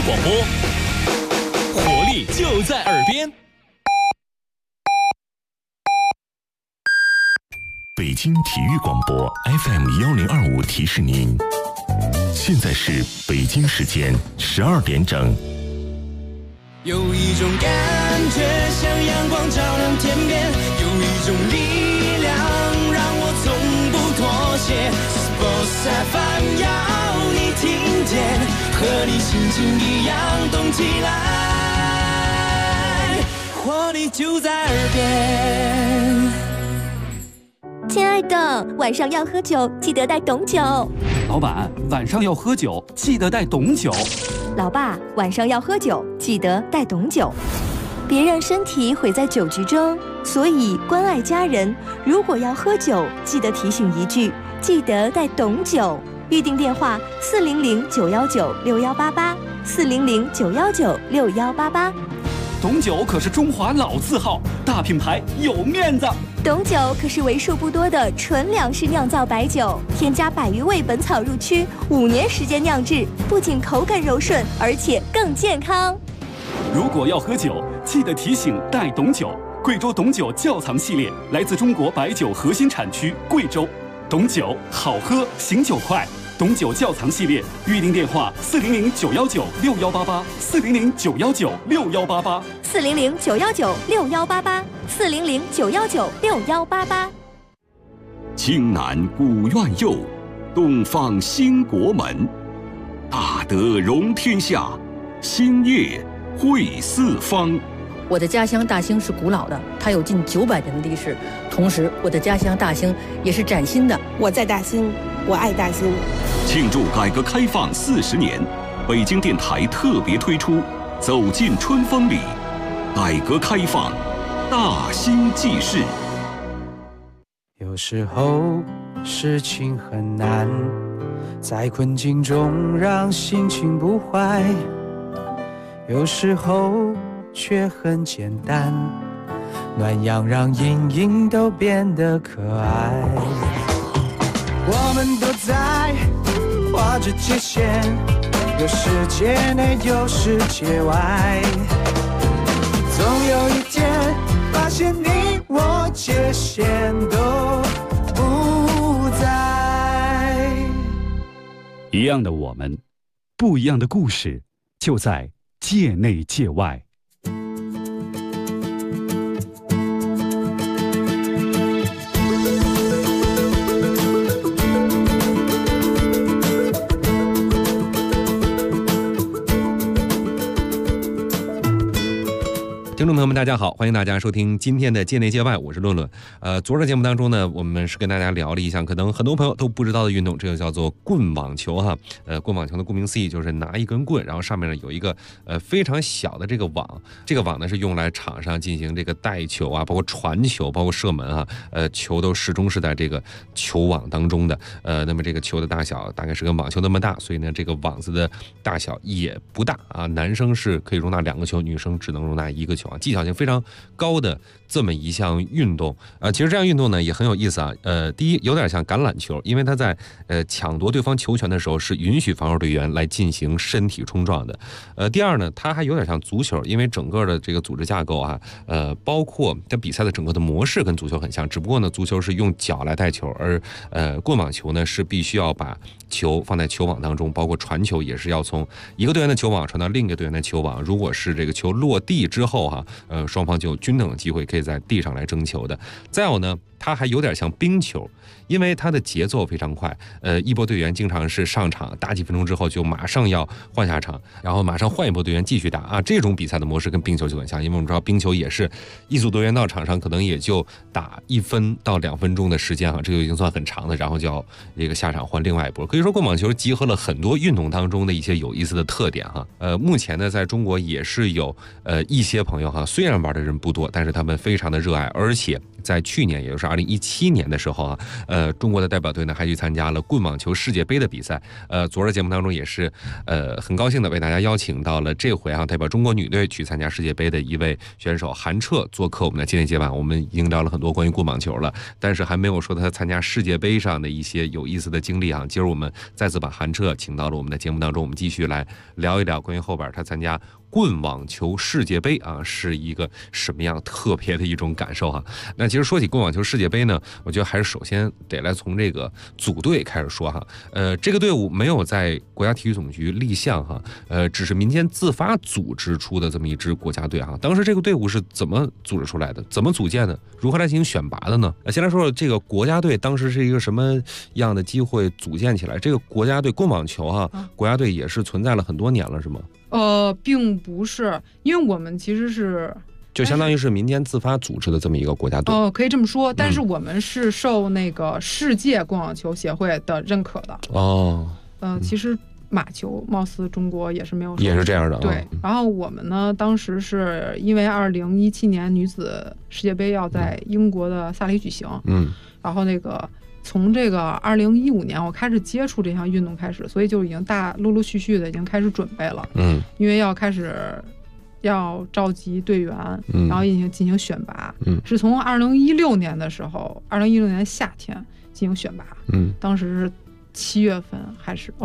广播，活力就在耳边。 北京体育广播 FM1025提示您，现在是北京时间12点整。 有一种感觉像阳光照亮天边，有一种力量让我从不妥协。Sports FM 要你听见，和你心情一样动起来，活力就在耳边。 亲爱的，晚上要喝酒，记得带懂酒。 老板，晚上要喝酒，记得带懂酒。 老爸，晚上要喝酒，记得带懂酒。别让身体毁在酒局中，所以关爱家人，如果要喝酒，记得提醒一句，记得带懂酒。预订电话400-919-6188，400-919-6188。 懂酒可是中华老字号，大品牌有面子。 懂酒可是为数不多的纯粮食酿造白酒，添加100余味本草入曲，5年时间酿制，不仅口感柔顺，而且更健康。 如果要喝酒，记得提醒带懂酒。贵州懂酒窖藏系列来自中国白酒核心产区贵州，懂酒好喝，醒酒快。懂酒窖藏系列预订电话 400-919-6188，400-919-6188，400-919-6188。 京南古院右，东方兴国门。大德容天下，兴业汇四方。 我的家乡大兴是古老的，它有近900年的历史。同时，我的家乡大兴也是崭新的。 我在大兴，我爱大兴。 庆祝改革开放40年，北京电台特别推出《走进春风里》，改革开放，大兴记事。 有时候事情很难，在困境中让心情不坏；有时候却很简单，暖阳让阴影都变得可爱。我们都在画着界限，有世界内有世界外，总有一天发现你我界限都不在。 一样的我们，不一样的故事，就在界内界外。 听众朋友们大家好，欢迎大家收听今天的界内界外，我是论论。昨儿的节目当中呢，我们是跟大家聊了一项可能很多朋友都不知道的运动，这个叫做棍网球哈。棍网球的顾名思义就是拿一根棍，然后上面呢有一个非常小的这个网，这个网呢是用来场上进行这个带球啊，包括传球，包括射门啊，球都始终是在这个球网当中的。那么这个球的大小大概是跟网球那么大，所以呢这个网子的大小也不大啊。男生是可以容纳2个球，女生只能容纳1个球啊。技巧性非常高的这么一项运动其实这样运动呢也很有意思啊。第一有点像橄榄球，因为它在抢夺对方球权的时候是允许防守队员来进行身体冲撞的。第二呢，它还有点像足球，因为整个的这个组织架构啊，包括它比赛的整个的模式跟足球很像，只不过呢足球是用脚来带球，而棍网球呢是必须要把球放在球网当中，包括传球也是要从一个队员的球网传到另一个队员的球网。如果是这个球落地之后双方就有均等的机会可以在地上来争球的。再有呢，它还有点像冰球，因为它的节奏非常快，一波队员经常是上场打几分钟之后就马上要换下场，然后马上换一波队员继续打啊。这种比赛的模式跟冰球就很像，因为我们知道冰球也是一组队员到场上可能也就打1分到2分钟的时间这就已经算很长的，然后就要这个下场换另外一波。可以说棍网球集合了很多运动当中的一些有意思的特点目前呢在中国也是有一些朋友虽然玩的人不多，但是他们非常的热爱，而且在去年，也就是2017年的时候啊，中国的代表队呢还去参加了棍网球世界杯的比赛。昨儿节目当中也是很高兴的为大家邀请到了这回代表中国女队去参加世界杯的一位选手韩澈做客我们的今天节目。我们已经聊了很多关于棍网球了，但是还没有说他参加世界杯上的一些有意思的经历啊。今儿我们再次把韩澈请到了我们的节目当中，我们继续来聊一聊关于后边他参加棍网球世界杯啊是一个什么样特别的一种感受哈。那其实说起棍网球世界杯呢，我觉得还是首先得来从这个组队开始说哈。这个队伍没有在国家体育总局立项哈，只是民间自发组织出的这么一支国家队哈。当时这个队伍是怎么组织出来的？怎么组建的？如何来进行选拔的呢？先来说说这个国家队当时是一个什么样的机会组建起来？这个国家队棍网球哈，国家队也是存在了很多年了，是吗？ 并不是，因为我们其实是就相当于是民间自发组织的这么一个国家队。 可以这么说，但是我们是受那个世界棍网球协会的认可的。其实马球貌似中国也是没有， 也是这样的。 对，然后我们呢，当时是因为2017年女子世界杯要在英国的萨里举行，然后那个从这个2015年我开始接触这项运动开始，所以就已经陆陆续续的已经开始准备了。因为要开始要召集队员，然后进行选拔。是从2016年的时候，2016年夏天进行选拔。当时是7月份还是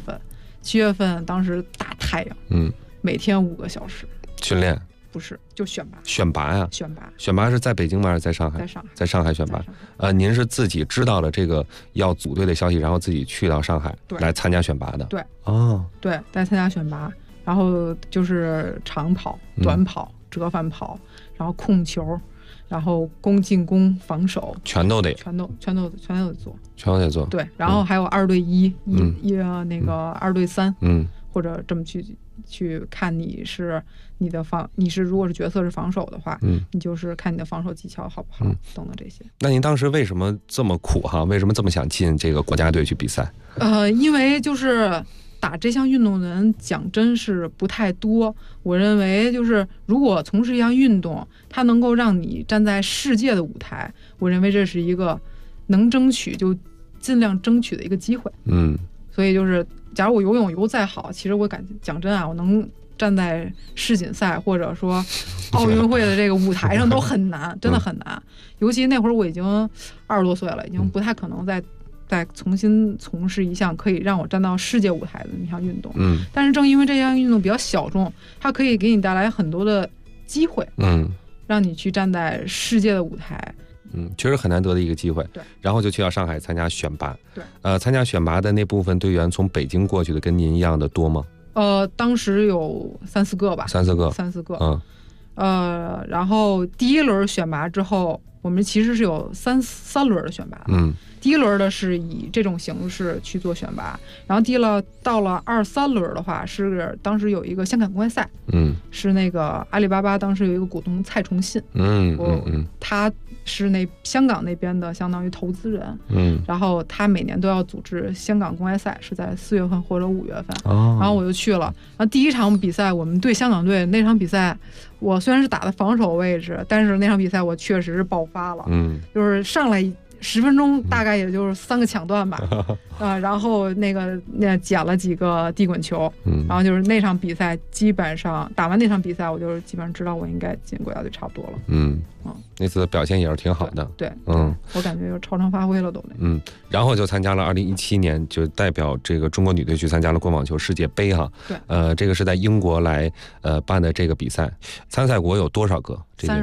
7月份，当时大太阳，每天5个小时训练。 不是，就选拔。 选拔呀？选拔是在北京吗？还是在上海？在上海选拔。您是自己知道了这个要组队的消息，然后自己去到上海来参加选拔的？ 对。对，来参加选拔，然后就是长跑、短跑、折返跑，然后控球，然后进攻、防守，全都得做。对，然后还有2对1，那个2对3，或者这么去看你是如果是角色是防守的话，你就是看你的防守技巧好不好，等等这些。 那您当时为什么这么苦哈？为什么这么想进这个国家队去比赛？ 因为就是打这项运动的人讲真是不太多。我认为就是如果从事一项运动，它能够让你站在世界的舞台，我认为这是一个能争取就尽量争取的一个机会。所以就是假如我游泳游再好，其实我讲真啊，我能站在世锦赛或者说奥运会的这个舞台上都很难，真的很难。尤其那会儿我已经20多岁了，已经不太可能再重新从事一项可以让我站到世界舞台的一项运动。但是正因为这项运动比较小众，它可以给你带来很多的机会，让你去站在世界的舞台。 确实很难得的一个机会。 对， 然后就去到上海参加选拔。 对， 参加选拔的那部分队员从北京过去的跟您一样的多吗？ 当时有3-4个吧。3-4个。然后第1轮选拔之后，我们其实是有三轮的选拔。第1轮的是以这种形式去做选拔，然后到了2、3轮的话，是当时有一个香港公开赛，是那个阿里巴巴当时有一个股东蔡崇信，他是香港那边的相当于投资人，然后他每年都要组织香港公开赛，是在4月份或者5月份，然后我就去了。然后第1场比赛我们对香港队，那场比赛我虽然是打的防守位置，但是那场比赛我确实是爆发了，就是上来10分钟大概也就是3个抢断吧，然后捡了几个地滚球，然后就是那场比赛基本上打完那场比赛，我就是基本上知道我应该进国家队差不多了。 那次的表现也是挺好的。 对，我感觉就超常发挥了都。 然后就参加了2017年，就代表这个中国女队去参加了棍网球世界杯哈。 对， 这个是在英国来办的这个比赛，参赛国有多少个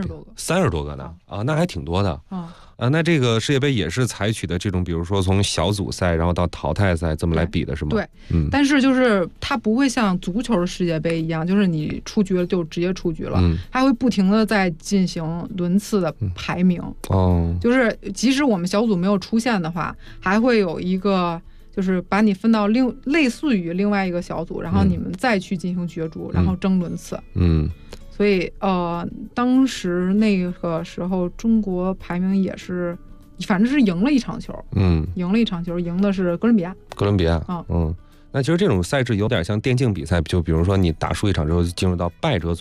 ？30多个呢？那还挺多的。那这个世界杯也是采取的这种，比如说从小组赛然后到淘汰赛这么来比的是吗？ 对，但是就是它不会像足球的世界杯一样，就是你出局了就直接出局了，它会不停的在进行轮次的排名。就是即使我们小组没有出现的话，还会有一个就是把你分到类似于另外一个小组，然后你们再去进行角逐，然后争轮次。所以当时那个时候中国排名也是，反正是赢了一场球，赢的是哥伦比亚。 那其实这种赛制有点像电竞比赛，就比如说你打输一场之后就进入到败者组。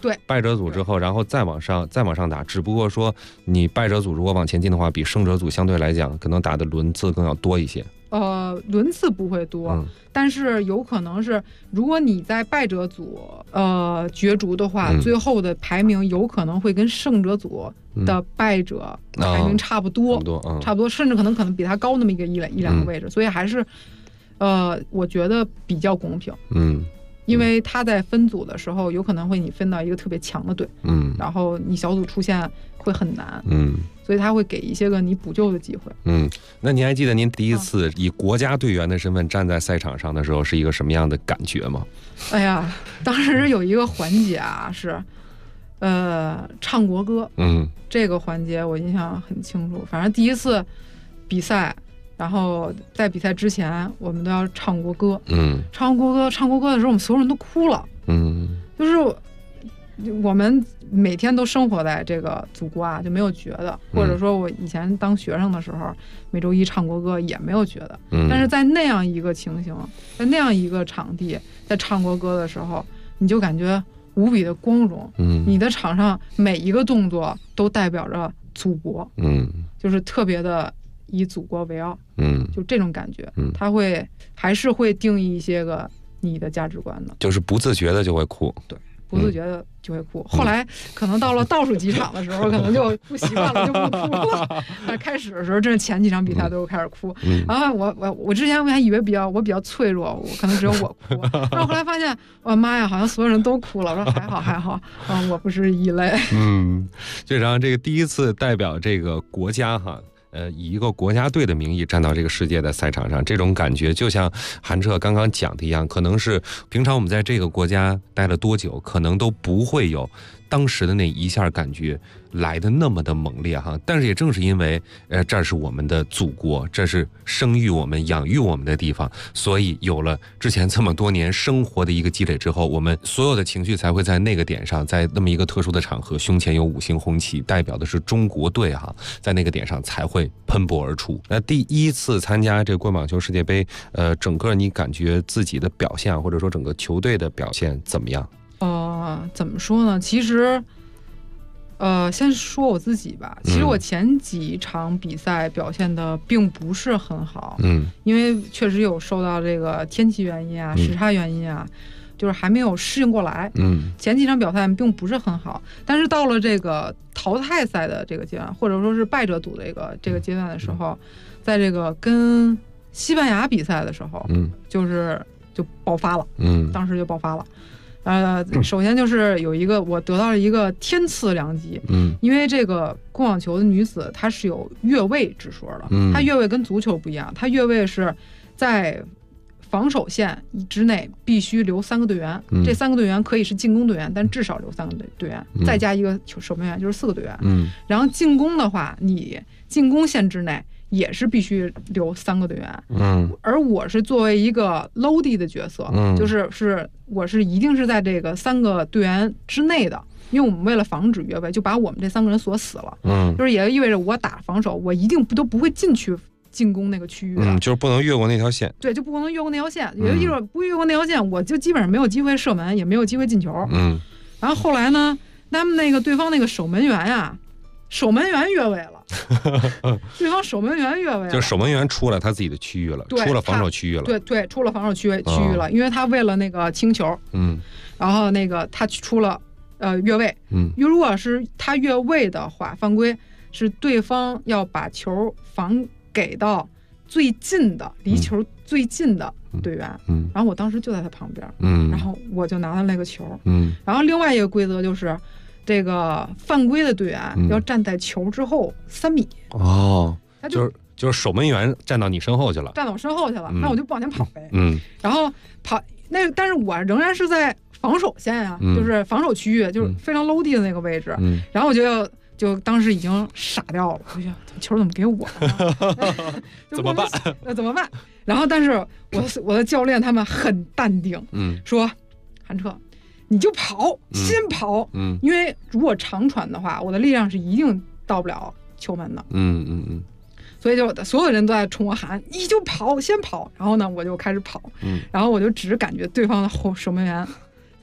对， 败者组之后，然后再往上打。只不过说你败者组如果往前进的话，比胜者组相对来讲，可能打的轮次更要多一些。 轮次不会多，但是有可能是，如果你在败者组角逐的话，最后的排名有可能会跟胜者组的败者排名差不多，差不多，甚至可能比他高那么一两个位置，所以还是我觉得比较公平。因为他在分组的时候，有可能会你分到一个特别强的队，然后你小组出现会很难，所以他会给一些个你补救的机会。 那您还记得您第一次以国家队员的身份站在赛场上的时候是一个什么样的感觉吗？ 哎呀，当时有一个环节啊，是唱国歌，这个环节我印象很清楚。反正第一次比赛。然后在比赛之前，我们都要唱国歌。唱国歌的时候，我们所有人都哭了。就是我们每天都生活在这个祖国啊，就没有觉得，或者说我以前当学生的时候，每周一唱国歌也没有觉得。但是在那样一个情形，在那样一个场地，在唱国歌的时候，你就感觉无比的光荣。你的场上每一个动作都代表着祖国。就是特别的。以祖国为傲，就这种感觉，他还是会定义一些个你的价值观的， 就是不自觉的就会哭， 对，不自觉的就会哭。后来可能到了倒数几场的时候，可能就不习惯了，就不哭了。开始的时候，真是前几场比赛都开始哭。然后我之前我还以为我比较脆弱，我可能只有我哭，但是后来发现，我妈呀，好像所有人都哭了。我说还好，我不是异类。 队长，这个第一次代表这个国家哈。以一个国家队的名义站到这个世界的赛场上，这种感觉就像韩彻刚刚讲的一样，可能是平常我们在这个国家待了多久，可能都不会有当时的那一下感觉来的那么的猛烈哈。但是也正是因为这是我们的祖国，这是生育我们养育我们的地方，所以有了之前这么多年生活的一个积累之后，我们所有的情绪才会在那个点上，在那么一个特殊的场合，胸前有5星红旗代表的是中国队哈，在那个点上才会喷薄而出。那第一次参加这个棍网球世界杯，整个你感觉自己的表现或者说整个球队的表现怎么样？ 怎么说呢？其实，先说我自己吧。其实我前几场比赛表现的并不是很好，因为确实有受到这个天气原因啊、时差原因啊，就是还没有适应过来。前几场表现并不是很好，但是到了这个淘汰赛的这个阶段，或者说是败者组的这个阶段的时候，在这个跟西班牙比赛的时候，就爆发了，当时就爆发了。首先就是我得到了一个天赐良机，因为这个棍网球的女子她是有越位之说的，她越位跟足球不一样，她越位是在防守线之内必须留3个队员，这3个队员可以是进攻队员，但至少留3个队员，再加一个守门员，就是4个队员。然后进攻的话，你进攻线之内也是必须留3个队员。而我是作为一个 loadie 的角色，我是一定是在这个3个队员之内的，因为我们为了防止越位，就把我们这3个人锁死了。就是也意味着我打防守，我一定都不会进去进攻那个区域的， 就是不能越过那条线。 对，就不能越过那条线。也就意味着不越过那条线，我就基本上没有机会射门，也没有机会进球。然后后来呢，他们对方那个守门员呀，守门员越位了。对方守门员越位了， 就是守门员出了他自己的区域了，出了防守区域了。 对，出了防守区域了，因为他为了那个清球，然后那个他出了越位，如果是他越位的话，犯规是对方要把球防给到最近的离球最近的队员，然后我当时就在他旁边，然后我就拿了那个球，然后另外一个规则就是。这个犯规的队员要站在球之后3米他就是守门员站到你身后去了， 站到我身后去了，那我就不往前跑呗，然后跑但是我仍然是在防守线啊，就是防守区域，就是非常 low 地的那个位置，然后我就当时已经傻掉了，我想球怎么给我了？ 怎么办？ 怎么办？然后但是我的教练他们很淡定，说韩彻。你就跑，先跑，因为如果长传的话，我的力量是一定到不了球门的，所以就所有人都在冲我喊，你就跑，先跑。然后呢，我就开始跑，然后我就只感觉对方的守门员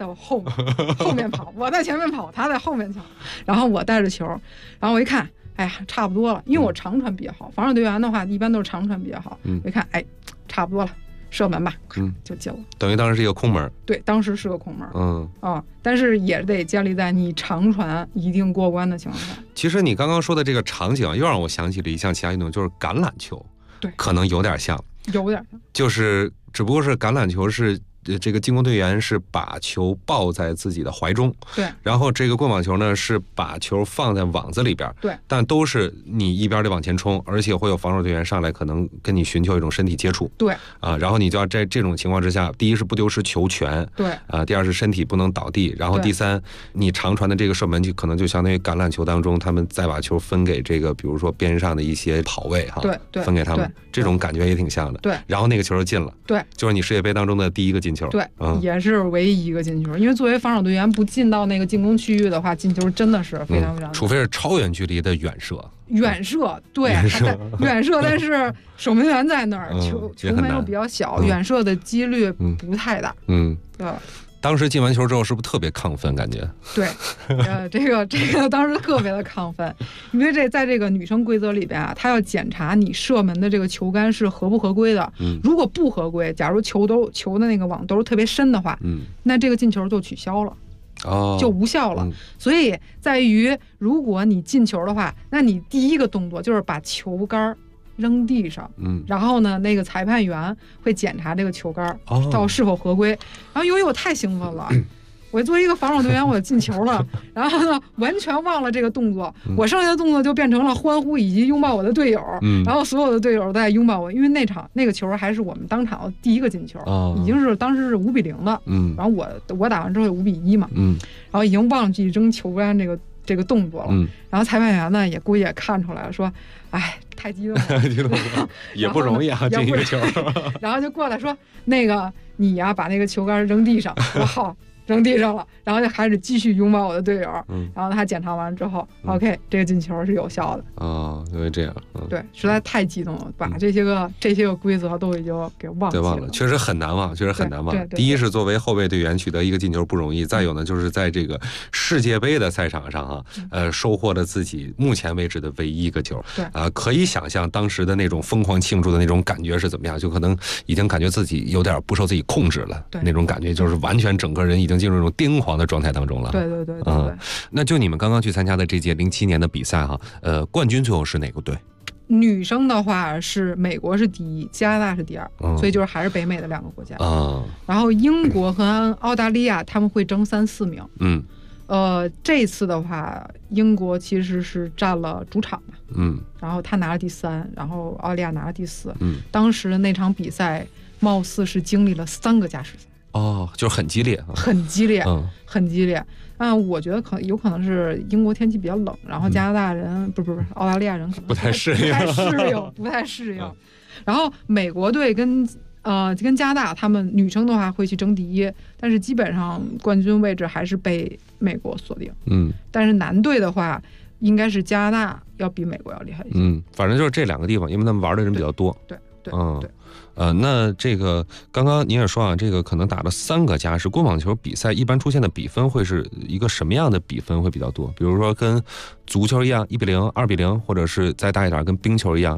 在我后面跑，我在前面跑，他在后面跑，然后我带着球，然后我一看，哎呀，差不多了，因为我长传比较好，防守队员的话一般都是长传比较好，我一看，哎，差不多了。射门吧，就进了。 等于当时是一个空门。 对，当时是个空门。但是也得建立在你长传一定过关的情况下。 其实你刚刚说的这个场景又让我想起了一项其他运动，就是橄榄球。 对， 可能有点像。 有点像。 就是只不过是橄榄球是。这个进攻队员是把球抱在自己的怀中， 对， 然后这个棍网球呢是把球放在网子里边， 对， 但都是你一边得往前冲，而且会有防守队员上来可能跟你寻求一种身体接触， 对， 然后你就要在这种情况之下，第一是不丢失球权， 对， 第二是身体不能倒地，然后第三，你长传的这个射门就可能就相当于橄榄球当中，他们再把球分给这个比如说边上的一些跑位哈， 对， 分给他们，这种感觉也挺像的， 对， 然后那个球就进了， 对， 就是你世界杯当中的第一个进球， 对，也是唯一一个进球，因为作为防守队员不进到那个进攻区域的话，进球真的是非常非常， 除非是超远距离的远射。 远射，对，远射，但是守门员在那儿，球门又比较小，远射的几率不太大。对。 当时进完球之后，是不是特别亢奋？感觉对，这个当时特别的亢奋，因为在这个女生规则里边啊，她要检查你射门的这个球杆是合不合规的。如果不合规，假如球的那个网都是特别深的话，那这个进球就取消了。就无效了。所以在于，如果你进球的话，那你第一个动作就是把球杆扔地上，然后呢，那个裁判员会检查这个球杆到是否合规。然后由于我太兴奋了。我作为一个防守队员，我进球了，然后呢，完全忘了这个动作，我剩下的动作就变成了欢呼以及拥抱我的队友，然后所有的队友在拥抱我，因为那个球还是我们当场的第一个进球，已经是当时是5-0的，然后我打完之后有5-1嘛，然后已经忘记扔球杆这个动作了，然后裁判员呢也估计也看出来了，说，哎，太激动了， 也不容易啊，进一个球， 然后就过来说，那个你呀，把那个球杆扔地上，我好。扔地上了，然后就开始继续拥抱我的队友，然后他检查完之后，OK， 这个进球是有效的。 因为这样， 对，实在太激动了，把这些个规则都已经给忘了， 确实很难忘，确实很难忘。第一是作为后备队员取得一个进球不容易，再有呢就是在这个世界杯的赛场上收获了自己目前为止的唯一一个球。 对， 可以想象当时的那种疯狂庆祝的那种感觉是怎么样，就可能已经感觉自己有点不受自己控制了，那种感觉就是完全整个人已经进入一种癫狂的状态当中了。 对， 那就你们刚刚去参加的这届07年的比赛冠军最后是哪个队？ 女生的话是美国是第一，加拿大是第二，所以就是还是北美的2个国家。然后英国和澳大利亚他们会争3、4名。这次的话，英国其实是占了主场嘛，然后他拿了第3，然后澳大利亚拿了第4。当时那场比赛貌似是经历了3个加时赛。 就是很激烈， 很激烈，很激烈。我觉得有可能是英国天气比较冷，然后加拿大人不是澳大利亚人可能不太适应， 不太适应。然后美国队跟加拿大他们女生的话会去争第一，但是基本上冠军位置还是被美国锁定。但是男队的话，应该是加拿大要比美国要厉害一些。 反正就是这2个地方，因为他们玩的人比较多。 对。 那这个刚刚您也说这个可能打了3个加时，棍网球比赛一般出现的比分会是一个什么样的比分会比较多？比如说跟足球一样1-0、2-0，或者是再大一点跟冰球一样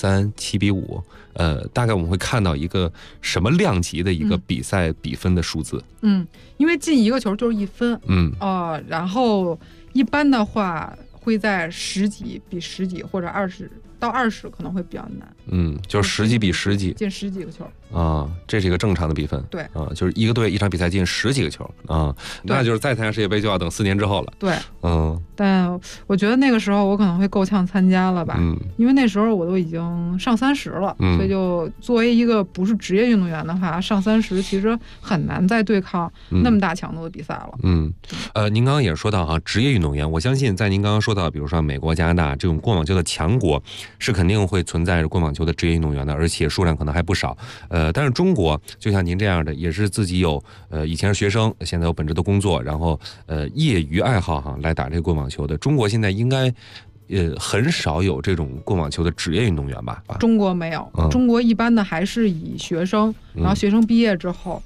6-3、7-5。大概我们会看到一个什么量级的一个比赛比分的数字？ 因为进1个球就是1分。然后一般的话会在10几比10几或者20到20可能会比较难。 就是10几比10几， 进10几个球这是一个正常的比分。 对就是一个队一场比赛进10几个球那就是再参加世界杯就要等4年之后了。 对，但我觉得那个时候我可能会够呛参加了吧，因为那时候我都已经上30了，所以就作为一个不是职业运动员的话，上30其实很难再对抗那么大强度的比赛了。 您刚刚也说到职业运动员，我相信在您刚刚说到，比如说美国、加拿大这种棍网球的强国，是肯定会存在着棍网球的职业运动员的，而且数量可能还不少。但是中国就像您这样的，也是自己有以前是学生，现在有本职的工作，然后业余爱好来打这个棍网球的。中国现在应该很少有这种棍网球的职业运动员吧？ 中国没有，中国一般的还是以学生，然后学生毕业之后，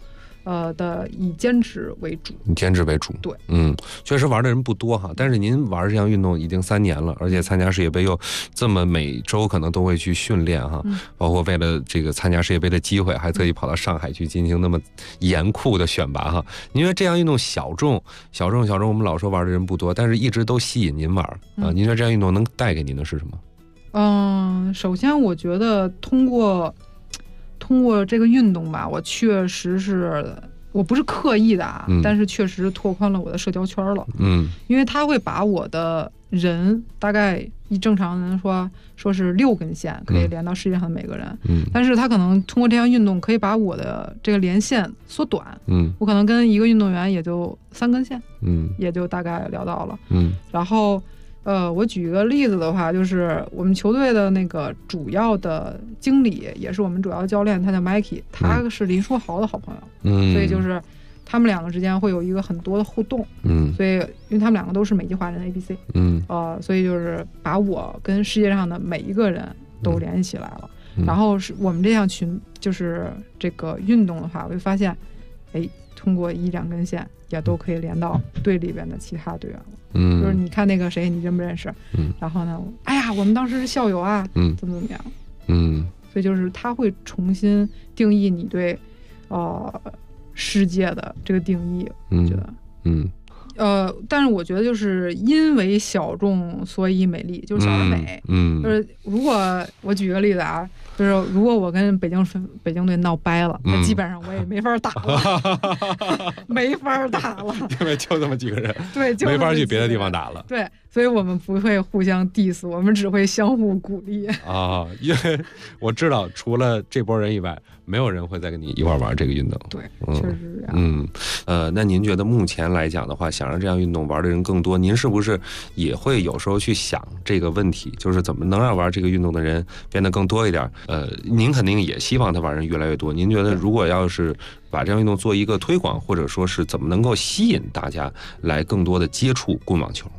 以兼职为主。 以兼职为主， 对， 确实玩的人不多哈。但是您玩这项运动已经3年了，而且参加世界杯又这么每周可能都会去训练哈，包括为了这个参加世界杯的机会，还特意跑到上海去进行那么严酷的选拔哈。您觉得这项运动小众，我们老说玩的人不多，但是一直都吸引您玩啊。您觉得这项运动能带给您的是什么？ 首先我觉得通过这个运动吧，我确实是。我不是刻意的啊，但是确实拓宽了我的社交圈了。因为它会把我的人大概以正常人说是6根线可以连到世界上的每个人，但是他可能通过这项运动可以把我的这个连线缩短。我可能跟一个运动员也就3根线，也就大概聊到了。然后我举一个例子的话，就是我们球队的那个主要的经理，也是我们主要的教练，他叫 Mikey， 他是林书豪的好朋友，所以就是他们2个之间会有一个很多的互动，所以因为他们2个都是美籍华人 ABC，所以就是把我跟世界上的每一个人都联系起来了。然后是我们这项群，就是这个运动的话，我就发现，通过1-2根线也都可以连到队里边的其他队员了。就是你看那个谁，你认不认识？然后呢，哎呀，我们当时是校友啊，怎么样？所以就是他会重新定义你对世界的这个定义，我觉得，但是我觉得就是因为小众所以美丽，就是小而美。就是如果我举个例子啊，就是如果我跟北京队闹掰了，那基本上我也没法打了，没法打了， 因为就这么几个人， 对， 没法去别的地方打了。 对，所以我们不会互相 diss， 我们只会相互鼓励啊。因为我知道，除了这波人以外，没有人会再跟你一块玩这个运动。 对，确实是这样。 那您觉得目前来讲的话，想让这样运动玩的人更多，您是不是也会有时候去想这个问题，就是怎么能让玩这个运动的人变得更多一点？您肯定也希望他玩人越来越多。您觉得如果要是把这样运动做一个推广，或者说是怎么能够吸引大家来更多的接触棍网球？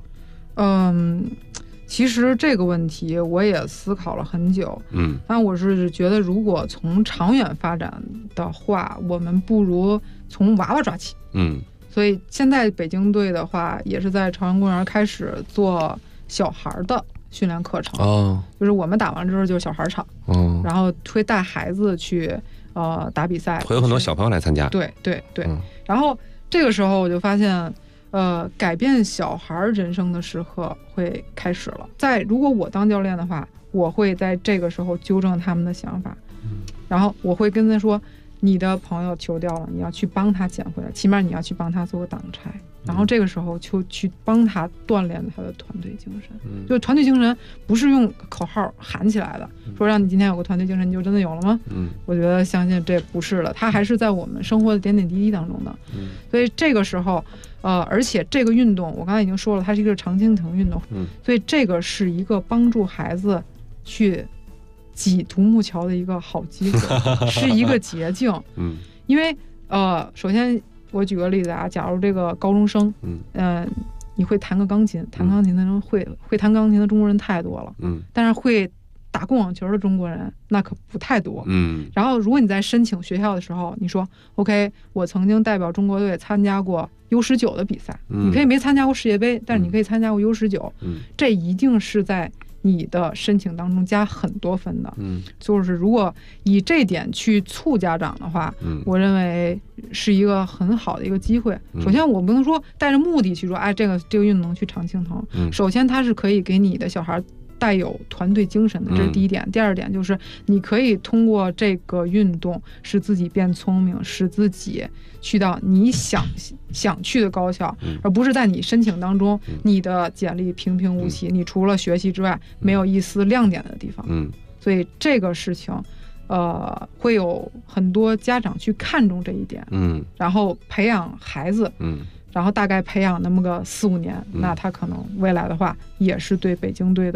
其实这个问题我也思考了很久，但我是觉得如果从长远发展的话，我们不如从娃娃抓起。所以现在北京队的话，也是在朝阳公园开始做小孩的训练课程，就是我们打完之后就是小孩场，然后会带孩子去打比赛， 会有很多小朋友来参加。 对，然后这个时候我就发现。改变小孩人生的时刻会开始了。如果我当教练的话，我会在这个时候纠正他们的想法，然后我会跟他说，你的朋友球掉了，你要去帮他捡回来，起码你要去帮他做个挡拆，然后这个时候就去帮他锻炼他的团队精神。就团队精神不是用口号喊起来的，说让你今天有个团队精神你就真的有了吗？我觉得相信这不是的，它还是在我们生活的点点滴滴当中的。所以这个时候而且这个运动我刚才已经说了，它是一个常青藤运动，所以这个是一个帮助孩子去挤独木桥的一个好机会，是一个捷径。因为首先我举个例子啊，假如这个高中生，你会弹个钢琴，弹钢琴的人会弹钢琴的中国人太多了，但是会打棍网球的中国人那可不太多。然后如果你在申请学校的时候，你说 OK， 我曾经代表中国队参加过 U19 的比赛，你可以没参加过世界杯，但是你可以参加过 U19，这一定是在你的申请当中加很多分的。就是如果以这点去促家长的话，我认为是一个很好的一个机会。首先我不能说带着目的去说，这个运动去常青藤，首先它是可以给你的小孩带有团队精神的，这是第一点。第二点就是你可以通过这个运动使自己变聪明，使自己去到你想去的高校，而不是在你申请当中你的简历平平无奇，你除了学习之外没有一丝亮点的地方。所以这个事情会有很多家长去看重这一点，然后培养孩子，然后大概培养那么个4-5年，那他可能未来的话也是对北京队的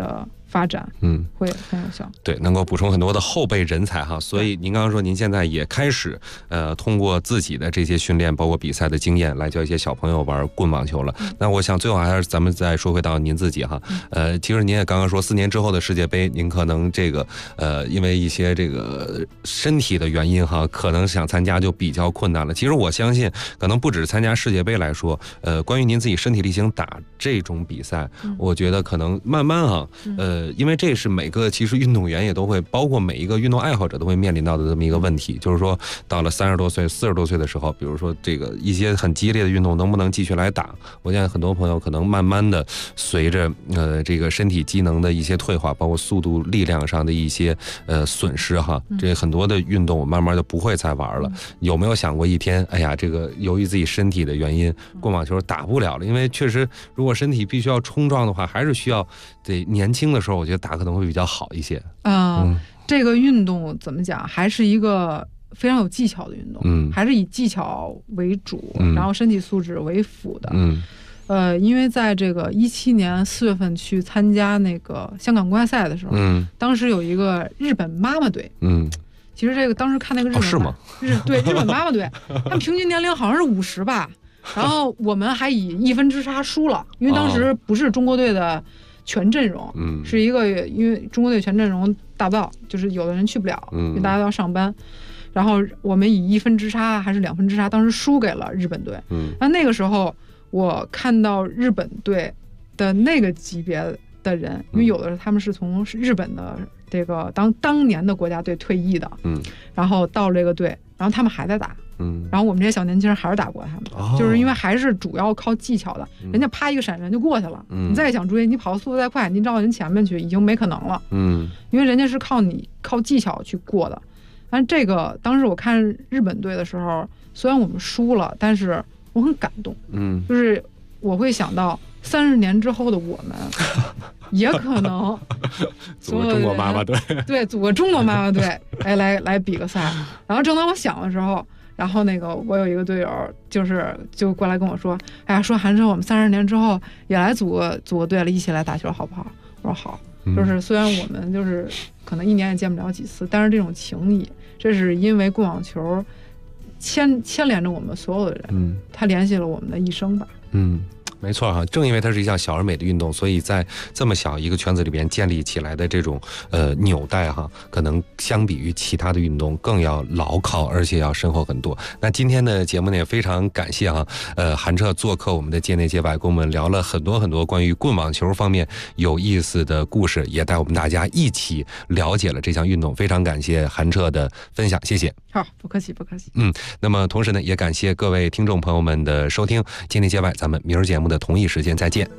发展，会很有效。 对，能够补充很多的后备人才哈。所以您刚刚说您现在也开始通过自己的这些训练，包括比赛的经验，来教一些小朋友玩棍网球了。那我想最后还是咱们再说回到您自己哈。其实您也刚刚说4年之后的世界杯，您可能这个因为一些这个身体的原因哈，可能想参加就比较困难了。其实我相信，可能不止参加世界杯来说，关于您自己身体力行打这种比赛，我觉得可能慢慢哈，因为这是每个其实运动员也都会，包括每一个运动爱好者都会面临到的这么一个问题，就是说到了30多岁、40多岁的时候，比如说这个一些很激烈的运动能不能继续来打？我见很多朋友可能慢慢的随着这个身体机能的一些退化，包括速度、力量上的一些损失哈，这很多的运动我慢慢就不会再玩了。有没有想过一天，哎呀，这个由于自己身体的原因，棍网球打不了了？因为确实，如果身体必须要冲撞的话，还是需要得年轻的时候，我觉得打可能会比较好一些。 这个运动怎么讲，还是一个非常有技巧的运动，还是以技巧为主，然后身体素质为辅的。因为在这个17年4月份去参加那个香港公开赛的时候，当时有一个日本妈妈队，其实这个当时看那个日本是吗？ 对，日本妈妈队，他们平均年龄好像是50吧。然后我们还以1分之差输了，因为当时不是中国队的全阵容，是一个因为中国队全阵容达不到，就是有的人去不了，因为大家都要上班。然后我们以1分之差还是2分之差，当时输给了日本队。那个时候我看到日本队的那个级别的人，因为有的他们是从日本的这个当年的国家队退役的，然后到这个队，然后他们还在打。然后我们这些小年轻人还是打不过他们，就是因为还是主要靠技巧的，人家啪一个闪人就过去了，你再想追，你跑的速度再快，你绕人前面去已经没可能了，因为人家是靠技巧去过的。但这个当时我看日本队的时候，虽然我们输了，但是我很感动，就是我会想到30年之后的我们，也可能组个中国妈妈队， 对，组个中国妈妈队，来比个赛。然后正当我想的时候，然后那个我有一个队友，就过来跟我说，哎呀，说韩生，我们30年之后也来组个队了，一起来打球好不好？我说好。就是虽然我们就是可能1年也见不了几次，但是这种情谊，这是因为棍网球牵连着我们所有的人，它联系了我们的一生吧。 没错哈，正因为它是一项小而美的运动，所以在这么小一个圈子里边建立起来的这种纽带哈，可能相比于其他的运动更要牢靠，而且要深厚很多。那今天的节目呢也非常感谢哈，韩彻做客我们的界内界外，跟我们聊了很多很多关于棍网球方面有意思的故事，也带我们大家一起了解了这项运动。非常感谢韩彻的分享，谢谢。 好，不客气不客气。 那么同时呢，也感谢各位听众朋友们的收听，界内界外，咱们明儿节目的同一时间再见。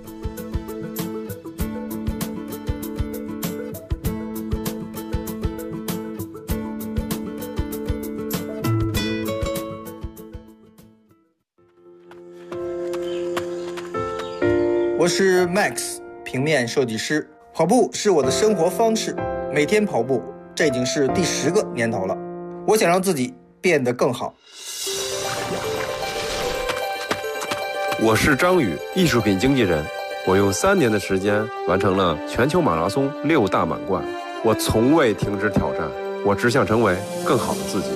我是 Max， 平面设计师。跑步是我的生活方式，每天跑步，这已经是第10个年头了。我想让自己变得更好。 我是张宇，艺术品经纪人。我用3年的时间完成了全球马拉松6大满贯。我从未停止挑战，我只想成为更好的自己。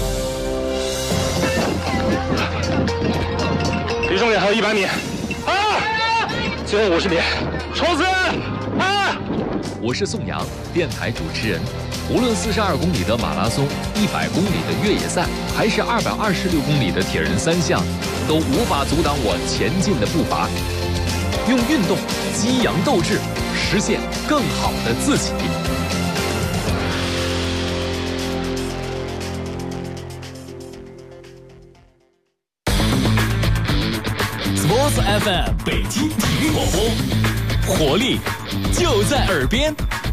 离终点还有100米，最后50米，冲刺！ 我是宋阳，电台主持人。无论42公里的马拉松、100公里的越野赛，还是226公里的铁人3项，都无法阻挡我前进的步伐。用运动激扬斗志，实现更好的自己。Sports FM 北京体育广播，活力就在耳边。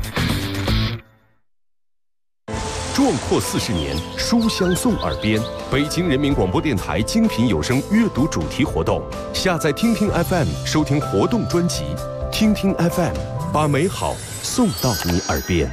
壮阔40年，书香送耳边。北京人民广播电台精品有声阅读主题活动，下载听听 FM 收听活动专辑，听听 FM 把美好送到你耳边。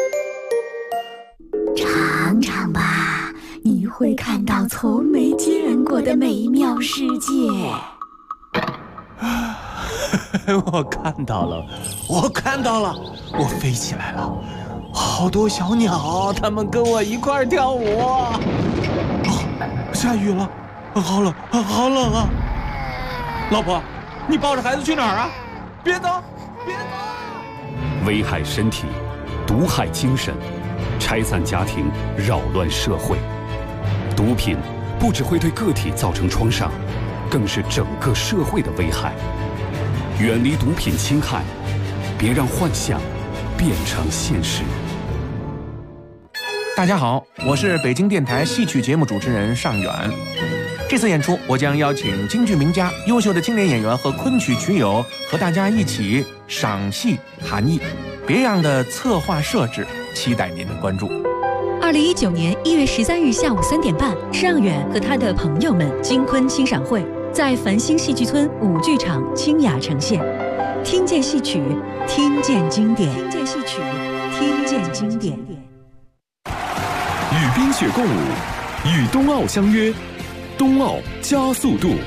尝尝吧，你会看到从没见过的美妙世界。 我看到了，我飞起来了，好多小鸟，它们跟我一块跳舞。下雨了，好冷啊！老婆，你抱着孩子去哪儿啊？别走！ 危害身体，毒害精神，拆散家庭，扰乱社会。毒品不只会对个体造成创伤，更是整个社会的危害。远离毒品侵害，别让幻想变成现实。 大家好，我是北京电台戏曲节目主持人尚远。这次演出，我将邀请京剧名家、优秀的青年演员和昆曲曲友和大家一起赏戏含艺，别样的策划设置，期待您的关注。 2019年1月13日下午3点半，尚远和他的朋友们京昆欣赏会在繁星戏剧村舞剧场清雅呈现，听见戏曲，听见经典，听见戏曲，听见经典。 与冰雪共舞，与冬奥相约，冬奥加速度。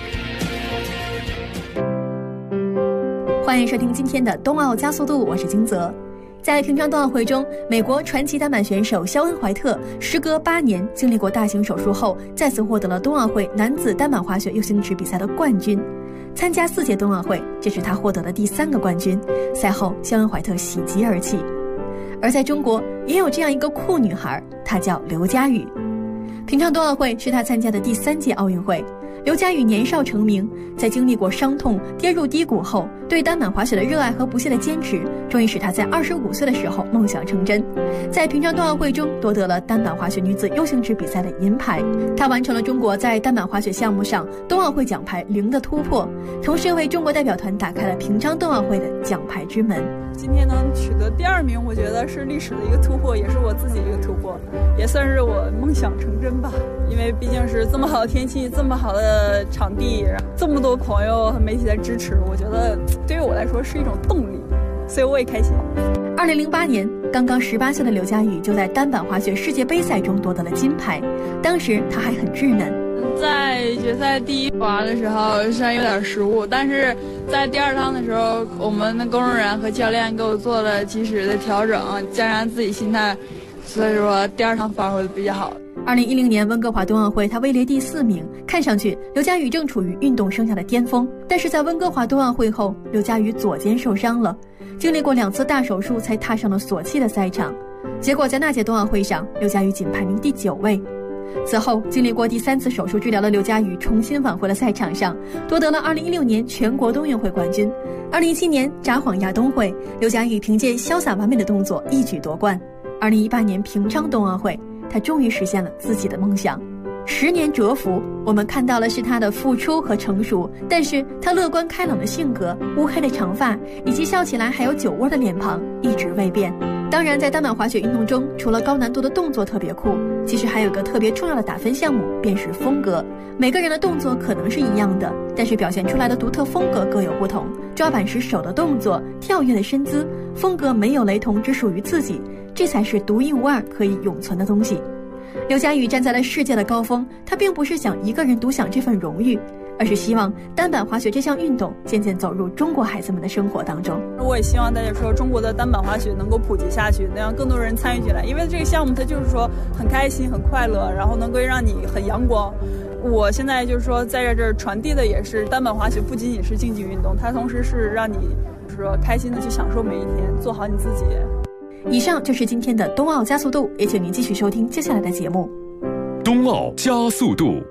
欢迎收听今天的冬奥加速度，我是金泽。在平昌冬奥会中，美国传奇单板选手肖恩·怀特时隔8年经历过大型手术后，再次获得了冬奥会男子单板滑雪U型池比赛的冠军。参加4届冬奥会，这是他获得的第3个冠军。赛后，肖恩·怀特喜极而泣。而在中国，也有这样一个酷女孩，她叫刘佳宇。平昌冬奥会是她参加的第3届奥运会。刘佳宇年少成名，在经历过伤痛、跌入低谷后，对单板滑雪的热爱和不懈的坚持，终于使她在25岁的时候梦想成真。在平昌冬奥会中夺得了单板滑雪女子U型池比赛的银牌，她完成了中国在单板滑雪项目上冬奥会奖牌0的突破，同时为中国代表团打开了平昌冬奥会的奖牌之门。 今天能取得第2名，我觉得是历史的一个突破，也是我自己的一个突破，也算是我梦想成真吧。因为毕竟是这么好的天气，这么好的场地，这么多朋友和媒体的支持，我觉得对于我来说是一种动力，所以我也开心。 2008年，刚刚18岁的刘佳宇就在单板滑雪世界杯赛中夺得了金牌，当时她还很稚嫩。 在决赛第1滑的时候虽然有点失误，但是在第2趟的时候，我们的工作人员和教练给我做了及时的调整，加上自己心态，所以说第2趟发挥的比较好。 2010年温哥华冬奥会，她位列第4名，看上去刘佳宇正处于运动生涯的巅峰。但是在温哥华冬奥会后，刘佳宇左肩受伤了，经历过2次大手术才踏上了索契的赛场。结果在那届冬奥会上，刘佳宇仅排名第9位。此后，经历过第3次手术治疗的刘佳宇重新返回了赛场上，夺得了2016年全国冬运会冠军。2017年札幌亚冬会，刘佳宇凭借潇洒完美的动作一举夺冠。2018年平昌冬奥会，他终于实现了自己的梦想。10年蛰伏，我们看到的是他的付出和成熟，但是他乐观开朗的性格、乌黑的长发以及笑起来还有酒窝的脸庞一直未变。当然，在单板滑雪运动中，除了高难度的动作特别酷，其实还有个特别重要的打分项目，便是风格。每个人的动作可能是一样的，但是表现出来的独特风格各有不同。抓板时手的动作、跳跃的身姿，风格没有雷同，只属于自己，这才是独一无二可以永存的东西。刘佳宇站在了世界的高峰，他并不是想一个人独享这份荣誉，而是希望单板滑雪这项运动渐渐走入中国孩子们的生活当中。 我也希望大家说中国的单板滑雪能够普及下去，能让更多人参与进来，因为这个项目它就是说很开心很快乐，然后能够让你很阳光。我现在就是说在这儿传递的也是单板滑雪不仅仅是竞技运动，它同时是让你说开心的去享受每一天，做好你自己。 以上就是今天的冬奥加速度，也请您继续收听接下来的节目。 冬奥加速度。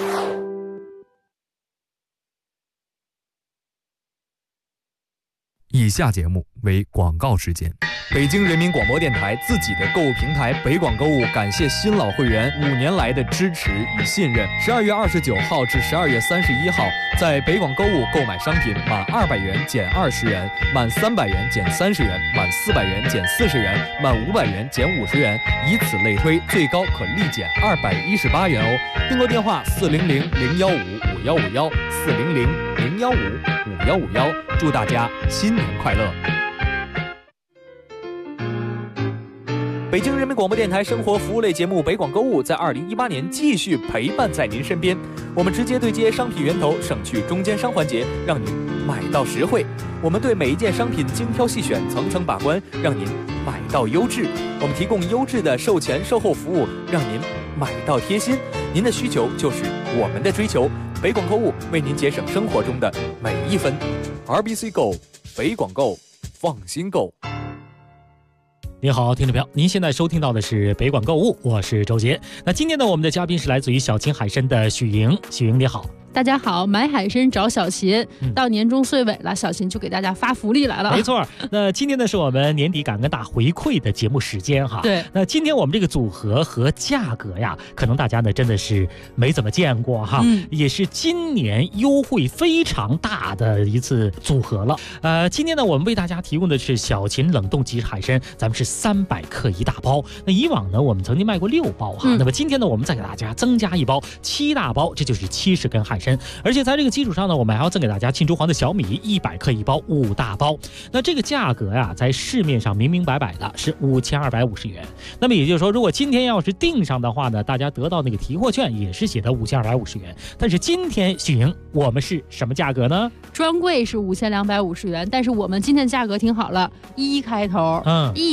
以下节目为广告时间。北京人民广播电台自己的购物平台北广购物感谢新老会员5年来的支持与信任。12月29号至12月31号，在北广购物购买商品满200元减20元，满300元减30元，满400元减40元，满500元减50元，以此类推，最高可立减218元哦。订购电话400-015-5151，400-015-5151。祝大家新年快乐！ 北京人民广播电台生活服务类节目北广购物在2018年继续陪伴在您身边。我们直接对接商品源头，省去中间商环节，让您买到实惠。我们对每一件商品精挑细选，层层把关，让您买到优质。我们提供优质的售前售后服务，让您买到贴心。您的需求就是我们的追求。北广购物为您节省生活中的每一分。RBC Go， 北广购，放心购。 您好，听众朋友，您现在收听到的是北广购物，我是周杰。那今天呢，我们的嘉宾是来自于小秦海参的许莹。许莹你好。 大家好，买海参找小秦，到年终岁尾了，小秦就给大家发福利来了。 没错，那今天呢是我们年底感恩大回馈的节目时间哈。 对， 那今天我们这个组合和价格呀，可能大家呢真的是没怎么见过哈，也是今年优惠非常大的一次组合了。今天呢我们为大家提供的是小秦冷冻即食海参，咱们是300克一大包。那以往呢我们曾经卖过6包哈，那么今天呢我们再给大家增加一包7大包，这就是70根海参。而且在这个基础上呢，我们还要赠给大家庆州黄的小米100克一包5大包。那这个价格呀，在市面上明明白白的是5250元。那么也就是说，如果今天要是订上的话呢，大家得到那个提货券也是写的5250元。但是今天许莹，我们是什么价格呢？ 专柜是5250元，但是我们今天价格挺好了，1开头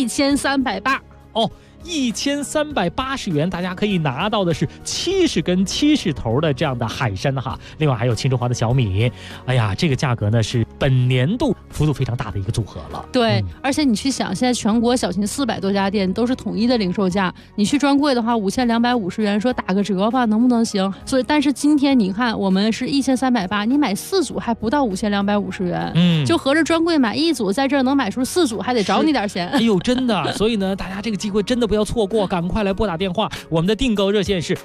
，1380 哦。1380元，大家可以拿到的是70根70头的这样的海参哈，另外还有庆州黄的小米。哎呀，这个价格呢是本年度幅度非常大的一个组合了。 对，而且你去想，现在全国小秦400多家店都是统一的零售价，你去专柜的话5250元，说打个折吧，能不能行？所以，但是今天你看，我们是1380，你买4组还不到5250元，就合着专柜买1组，在这儿能买出4组，还得找你点钱。 哎呦，真的，所以呢，大家这个机会真的不要错过，赶快来拨打电话。我们的订购热线是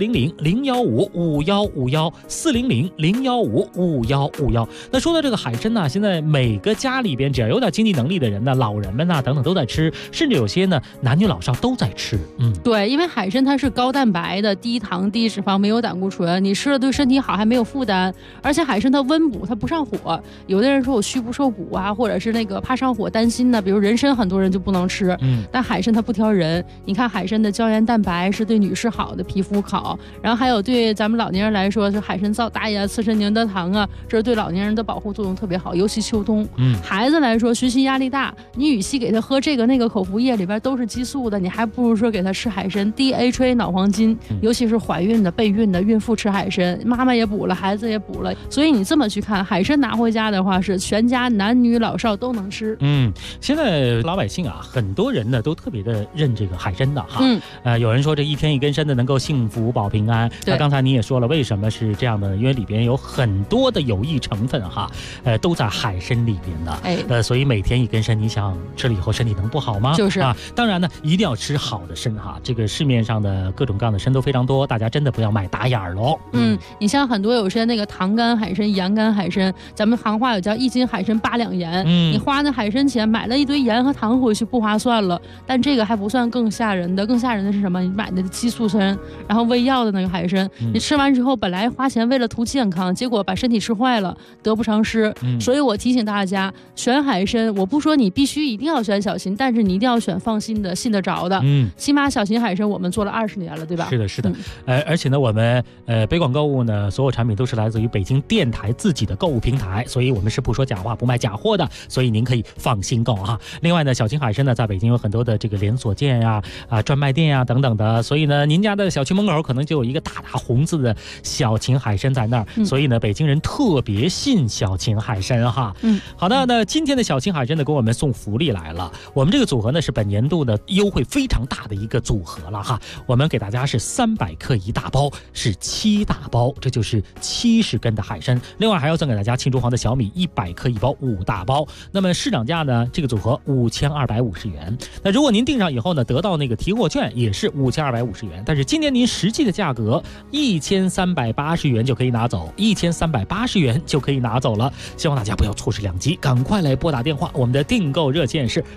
400-015-5151，400-015-5151。那说到这个海参呢，现在每个家里边只要有点经济能力的人呢，老人们呐等等都在吃，甚至有些呢男女老少都在吃。 对，因为海参它是高蛋白的、低糖、低脂肪，没有胆固醇，你吃了对身体好，还没有负担。而且海参它温补，它不上火。有的人说我虚不受补啊，或者是那个怕上火担心呢，比如人参很多人就不能吃，但海参它不挑人。你看海参的胶原蛋白是对女士好的，皮肤好，然后还有对咱们老年人来说是海参皂大呀、刺身宁德糖啊，这是对老年人的保护作用特别好，尤其秋冬。孩子来说学习压力大，你与其给他喝这个那个口服液里边都是激素的，你还不如说给他吃海参 DHA 脑黄金，尤其是怀孕的、备孕的孕妇吃海参，妈妈也补了，孩子也补了。所以你这么去看，海参拿回家的话是全家男女老少都能吃。 现在老百姓啊，很多人呢都特别的认这个海参的哈。有人说这一天一根参的能够幸福保平安。那刚才你也说了，为什么是这样的？因为里边有很多的有益成分哈，都在海参里边的。所以每天一根参，你想吃了以后身体能不好吗？ 就是啊。 当然呢，一定要吃好的参哈。这个市面上的各种各样的参都非常多，大家真的不要买打眼喽。 你像很多有些那个糖干海参、盐干海参，咱们行话有叫1斤海参8两盐。你花那海参钱买了一堆盐和糖回去不划算了。但这个还不算更吓人的，更吓人的是什么？你买的激素参，然后喂药的那个海参，你吃完之后本来花钱为了图健康，结果把身体吃坏了，得不偿失。所以我提醒大家，选海参，我不说你必须一定要选小秦，但是你一定要选放心的、信得着的。起码小秦海参我们做了20年了，对吧？ 是的，是的。而且呢，我们北广购物呢，所有产品都是来自于北京电台自己的购物平台，所以我们是不说假话、不卖假货的，所以您可以放心购啊。另外呢，小秦海参呢，在北京有很多的这个连锁店呀、专卖店呀等等的，所以呢，您家的小区门口可能就有一个大大红字的小秦海参在那儿，所以呢，北京人特别信小秦海参哈。好的，那今天的小秦海参呢，给我们送福利来了。我们这个组合呢，是本年度的优惠非常大的一个组合了哈。我们给大家是300克一大包，是7大包，这就是70根的海参。另外还要赠给大家庆州黄的小米100克一包5大包。那么市场价呢，这个组合5250元。那如果您订上以后呢，得到那个提货券也是5250元，但是今年您实际的价格1380元就可以拿走，1380元就可以拿走了。希望大家不要错失良机，赶快来拨打电话。我们的订购热线是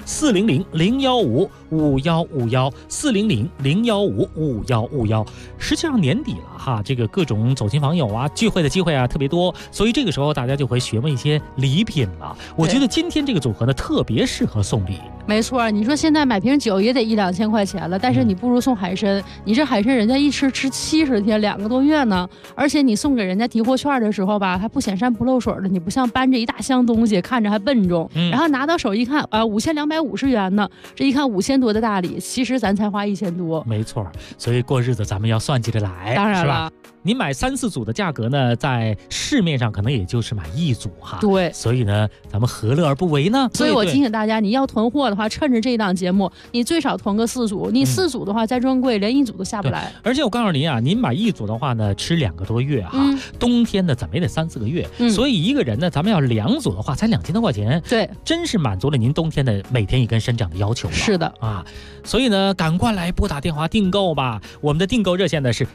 400-015-5151，400-015-5151。实际上年底了哈，这个各种走亲访友啊、聚会的机会啊特别多，所以这个时候大家就会询问一些礼品了。我觉得今天这个组合呢，特别适合送礼。 没错，你说现在买瓶酒也得1-2千块钱了，但是你不如送海参，你这海参人家一吃70天2个多月呢，而且你送给人家提货券的时候吧，还不显山不漏水的，你不像搬着一大箱东西，看着还笨重，然后拿到手一看5250元呢，这一看5000多的大礼，其实咱才花1000多。 没错，所以过日子咱们要算计着来， 当然了， 是吧？你买3-4组的价格呢，在市面上可能也就是买1组哈。 对， 所以呢，咱们何乐而不为呢？ 所以我提醒大家，你要囤货的话，趁着这一档节目，你最少囤个4组。你4组的话，再专柜连1组都下不来。 而且我告诉您啊，您买1组的话呢，吃2个多月哈，冬天呢怎么也得3-4个月。所以一个人呢，咱们要2组的话，才2000多块钱。 对， 真是满足了您冬天的每天一根生长的要求了。 是的啊，所以呢，赶快来拨打电话订购吧。我们的订购热线呢是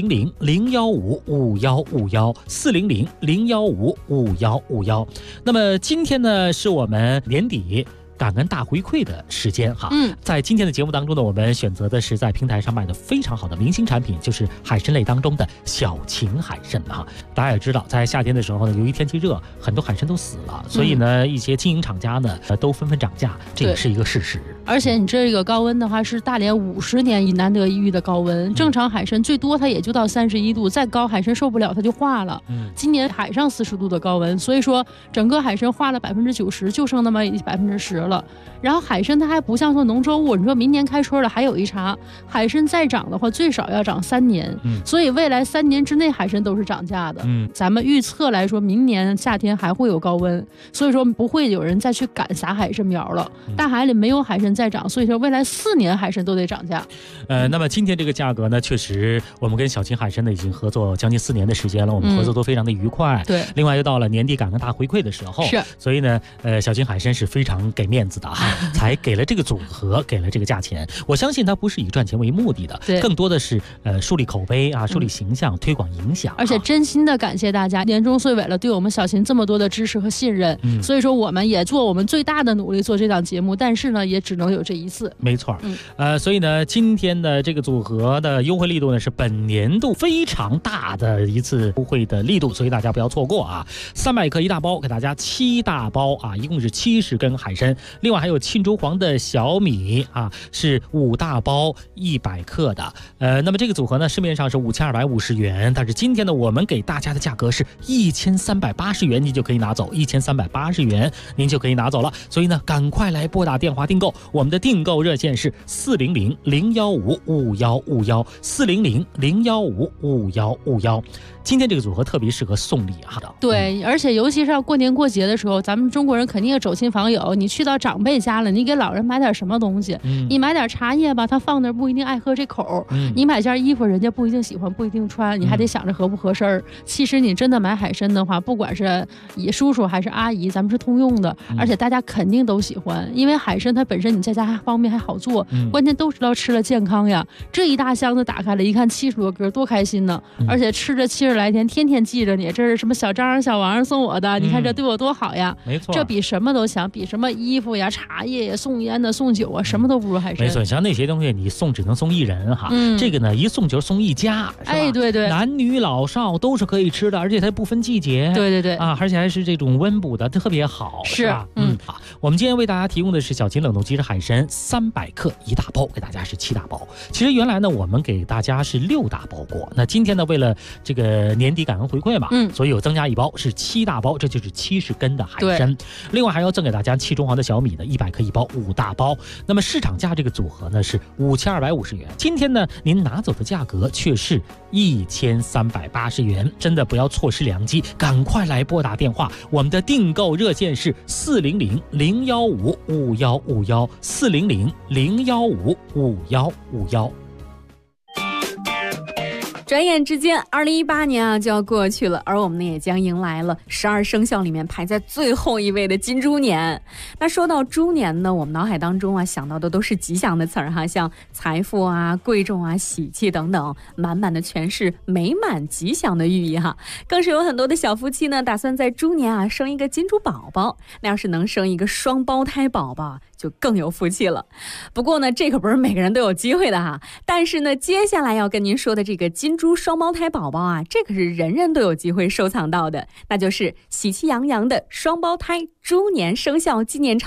400-015-5151，400-015-5151。那么今天呢，是我们年底感恩大回馈的时间哈。在今天的节目当中呢，我们选择的是在平台上卖的非常好的明星产品，就是海参类当中的小秦海参哈。大家也知道，在夏天的时候呢，由于天气热，很多海参都死了，所以呢，一些经营厂家呢都纷纷涨价，这也是一个事实。 而且你这个高温的话，是大连50年以难得一遇的高温，正常海参最多它也就到31度，再高海参受不了它就化了。今年海上40度的高温，所以说整个海参化了90%，就剩那么10%了。然后海参它还不像说农作物，你说明年开春了还有一茬，海参再涨的话最少要涨3年，所以未来3年之内海参都是涨价的。咱们预测来说，明年夏天还会有高温，所以说不会有人再去赶撒海参苗了。大海里没有海参再涨，所以说未来4年海参都得涨价。 那么今天这个价格呢，确实我们跟小秦海参呢已经合作将近4年的时间了，我们合作都非常的愉快。 对， 另外又到了年底感恩大回馈的时候， 是， 所以呢，小秦海参是非常给面子的哈，才给了这个组合，给了这个价钱。我相信它不是以赚钱为目的的，更多的是树立口碑啊，树立形象，推广影响。 而且真心的感谢大家年终岁尾了对我们小秦这么多的支持和信任，所以说我们也做我们最大的努力做这档节目，但是呢，也只能有这一次。 没错，所以呢，今天的这个组合的优惠力度呢，是本年度非常大的一次优惠的力度，所以大家不要错过啊！300克1大包，给大家7大包啊，一共是70根海参，另外还有沁竹黄的小米啊，是5大包100克的。那么这个组合呢，市面上是5250元，但是今天呢，我们给大家的价格是1380元，您就可以拿走，1380元您就可以拿走了。所以呢，赶快来拨打电话订购，我们的订购热线是400-015-5151，400-015-5151。今天这个组合特别适合送礼哈。 对，而且尤其是要过年过节的时候，咱们中国人肯定要走亲访友，你去到长辈家了，你给老人买点什么东西，你买点茶叶吧，他放那儿不一定爱喝这口，你买件衣服人家不一定喜欢，不一定穿，你还得想着合不合身。其实你真的买海参的话，不管是以叔叔还是阿姨，咱们是通用的，而且大家肯定都喜欢，因为海参它本身你在家还方便还好做，关键都知道吃了健康呀。这一大箱子打开了一看70多根，多开心呢！而且吃着70来天，天天记着你，这是什么小张小王送我的，你看这对我多好呀！ 没错， 这比什么都强，比什么衣服呀、茶叶呀、送烟的、送酒啊，什么都不如海参。 没错，像那些东西你送只能送1人哈，这个呢一送就送1家， 哎，对对， 男女老少都是可以吃的，而且它不分季节， 对对对啊，而且还是这种温补的，特别好， 是吧？好，我们今天为大家提供的是小秦冷冻即食海参300克1大包，给大家是7大包。其实原来呢，我们给大家是6大包过，那今天呢，为了这个年底感恩回馈嘛，所以有增加1包，是7大包，这就是70根的海参。另外还要赠给大家沁竹黄的小米的100克1包5大包。那么市场价这个组合呢是5250元，今天呢您拿走的价格却是1380元，真的不要错失良机，赶快来拨打电话，我们的订购热线是400-015-5151，400-015-5151。 转眼之间2018年啊就要过去了，而我们呢也将迎来了12生肖里面排在最后一位的金猪年。那说到猪年呢，我们脑海当中啊想到的都是吉祥的词儿哈，像财富啊、贵重啊、喜气等等，满满的全是美满吉祥的寓意哈。更是有很多的小夫妻呢打算在猪年啊生一个金猪宝宝，那要是能生一个双胞胎宝宝就更有福气了。不过呢，这可不是每个人都有机会的哈。但是呢，接下来要跟您说的这个金猪双胞胎宝宝啊，这可是人人都有机会收藏到的，那就是喜气洋洋的双胞胎猪年生肖纪念钞。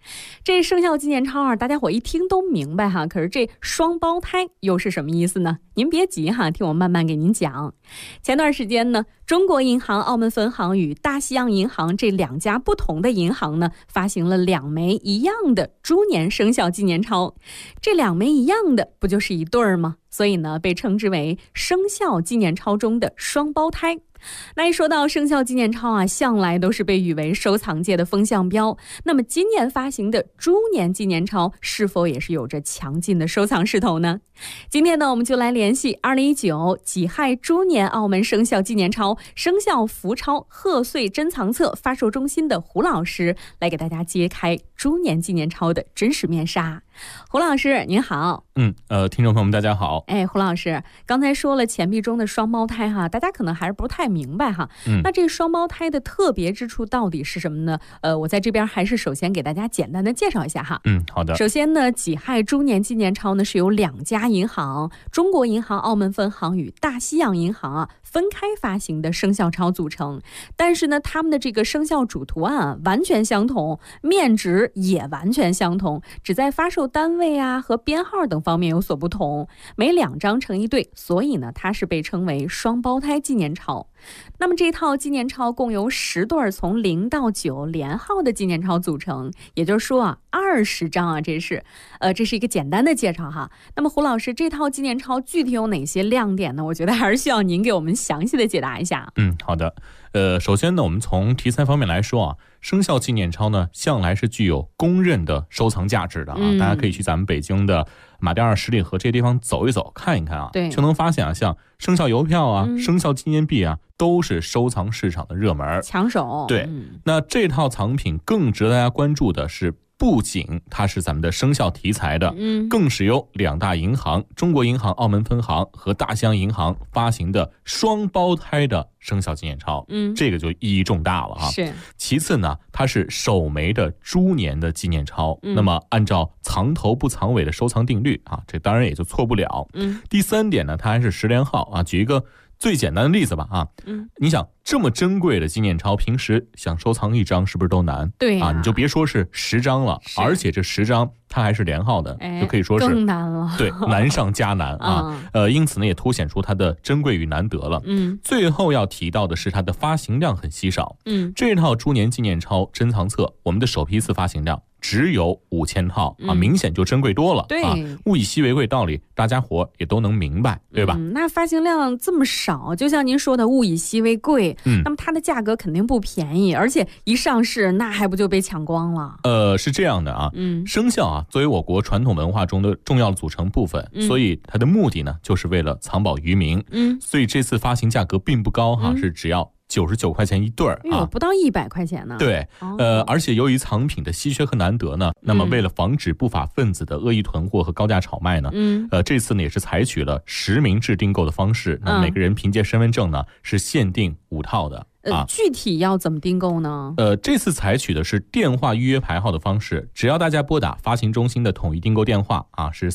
这生肖纪念钞啊，大家伙一听都明白哈，可是这双胞胎又是什么意思呢？您别急哈，听我慢慢给您讲。前段时间呢，中国银行澳门分行与大西洋银行这2家不同的银行呢，发行了2枚一样的猪年生肖纪念钞。这2枚一样的，不就是一对儿吗？所以呢，被称之为生肖纪念钞中的双胞胎。那一说到生肖纪念钞啊，向来都是被誉为收藏界的风向标。那么今年发行的猪年纪念钞是否也是有着强劲的收藏势头呢？今天呢，我们就来联系2019己亥猪年澳门生肖纪念钞生肖福钞贺岁珍藏册发售中心的胡老师，来给大家揭开猪年纪念钞的真实面纱。胡老师您好。 听众朋友们大家好。 胡老师刚才说了钱币中的双胞胎哈，大家可能还是不太明白哈。那这双胞胎的特别之处到底是什么呢？我在这边还是首先给大家简单的介绍一下哈。 好的。 首先呢，己亥猪年纪念钞呢是由2家银行，中国银行澳门分行与大西洋银行啊分开发行的生肖钞组成，但是呢，他们的这个生肖主图案啊完全相同，面值也完全相同，只在发售单位啊和编号等方面有所不同，每2张成一对，所以呢，它是被称为双胞胎纪念钞。那么这套纪念钞共由10对从0到9连号的纪念钞组成，也就是说啊，20张啊，这是一个简单的介绍哈。那么胡老师，这套纪念钞具体有哪些亮点呢？我觉得还是需要您给我们详细的解答一下。 好的。首先呢，我们从题材方面来说啊，生肖纪念钞呢向来是具有公认的收藏价值的啊。大家可以去咱们北京的马甸二十里河这些地方走一走看一看啊，就能发现啊，像生肖邮票啊、生肖纪念币啊，都是收藏市场的热门抢手。 对，那这套藏品更值得大家关注的是，不仅它是咱们的生肖题材的，更是由2大银行中国银行澳门分行和大西洋银行发行的双胞胎的生肖纪念钞，这个就意义重大了哈。 是。 其次呢，它是首枚的猪年的纪念钞，那么按照藏头不藏尾的收藏定律啊，这当然也就错不了。第3点呢，它还是10连号啊。举一个最简单的例子吧啊，你想这么珍贵的纪念钞，平时想收藏1张是不是都难？ 对啊，你就别说是10张了，而且这10张它还是连号的，就可以说是更难了。 对，难上加难啊。因此呢，也凸显出它的珍贵与难得了。最后要提到的是它的发行量很稀少。这套猪年纪念钞珍藏册，我们的首批次发行量只有5000套啊，明显就珍贵多了。 对啊，物以稀为贵道理，大家伙也都能明白，对吧？ 那发行量这么少，就像您说的物以稀为贵，那么它的价格肯定不便宜，而且一上市那还不就被抢光了？ 是这样的啊，生肖啊作为我国传统文化中的重要的组成部分，所以它的目的呢就是为了藏宝于民。所以这次发行价格并不高哈，是只要99块钱一对啊， 不到100块钱呢。 对，而且由于藏品的稀缺和难得呢，那么为了防止不法分子的恶意囤货和高价炒卖呢，这次呢也是采取了实名制订购的方式，那每个人凭借身份证呢是限定5套的。 具体要怎么订购呢？ 这次采取的是电话预约排号的方式，只要大家拨打发行中心的统一订购电话啊，是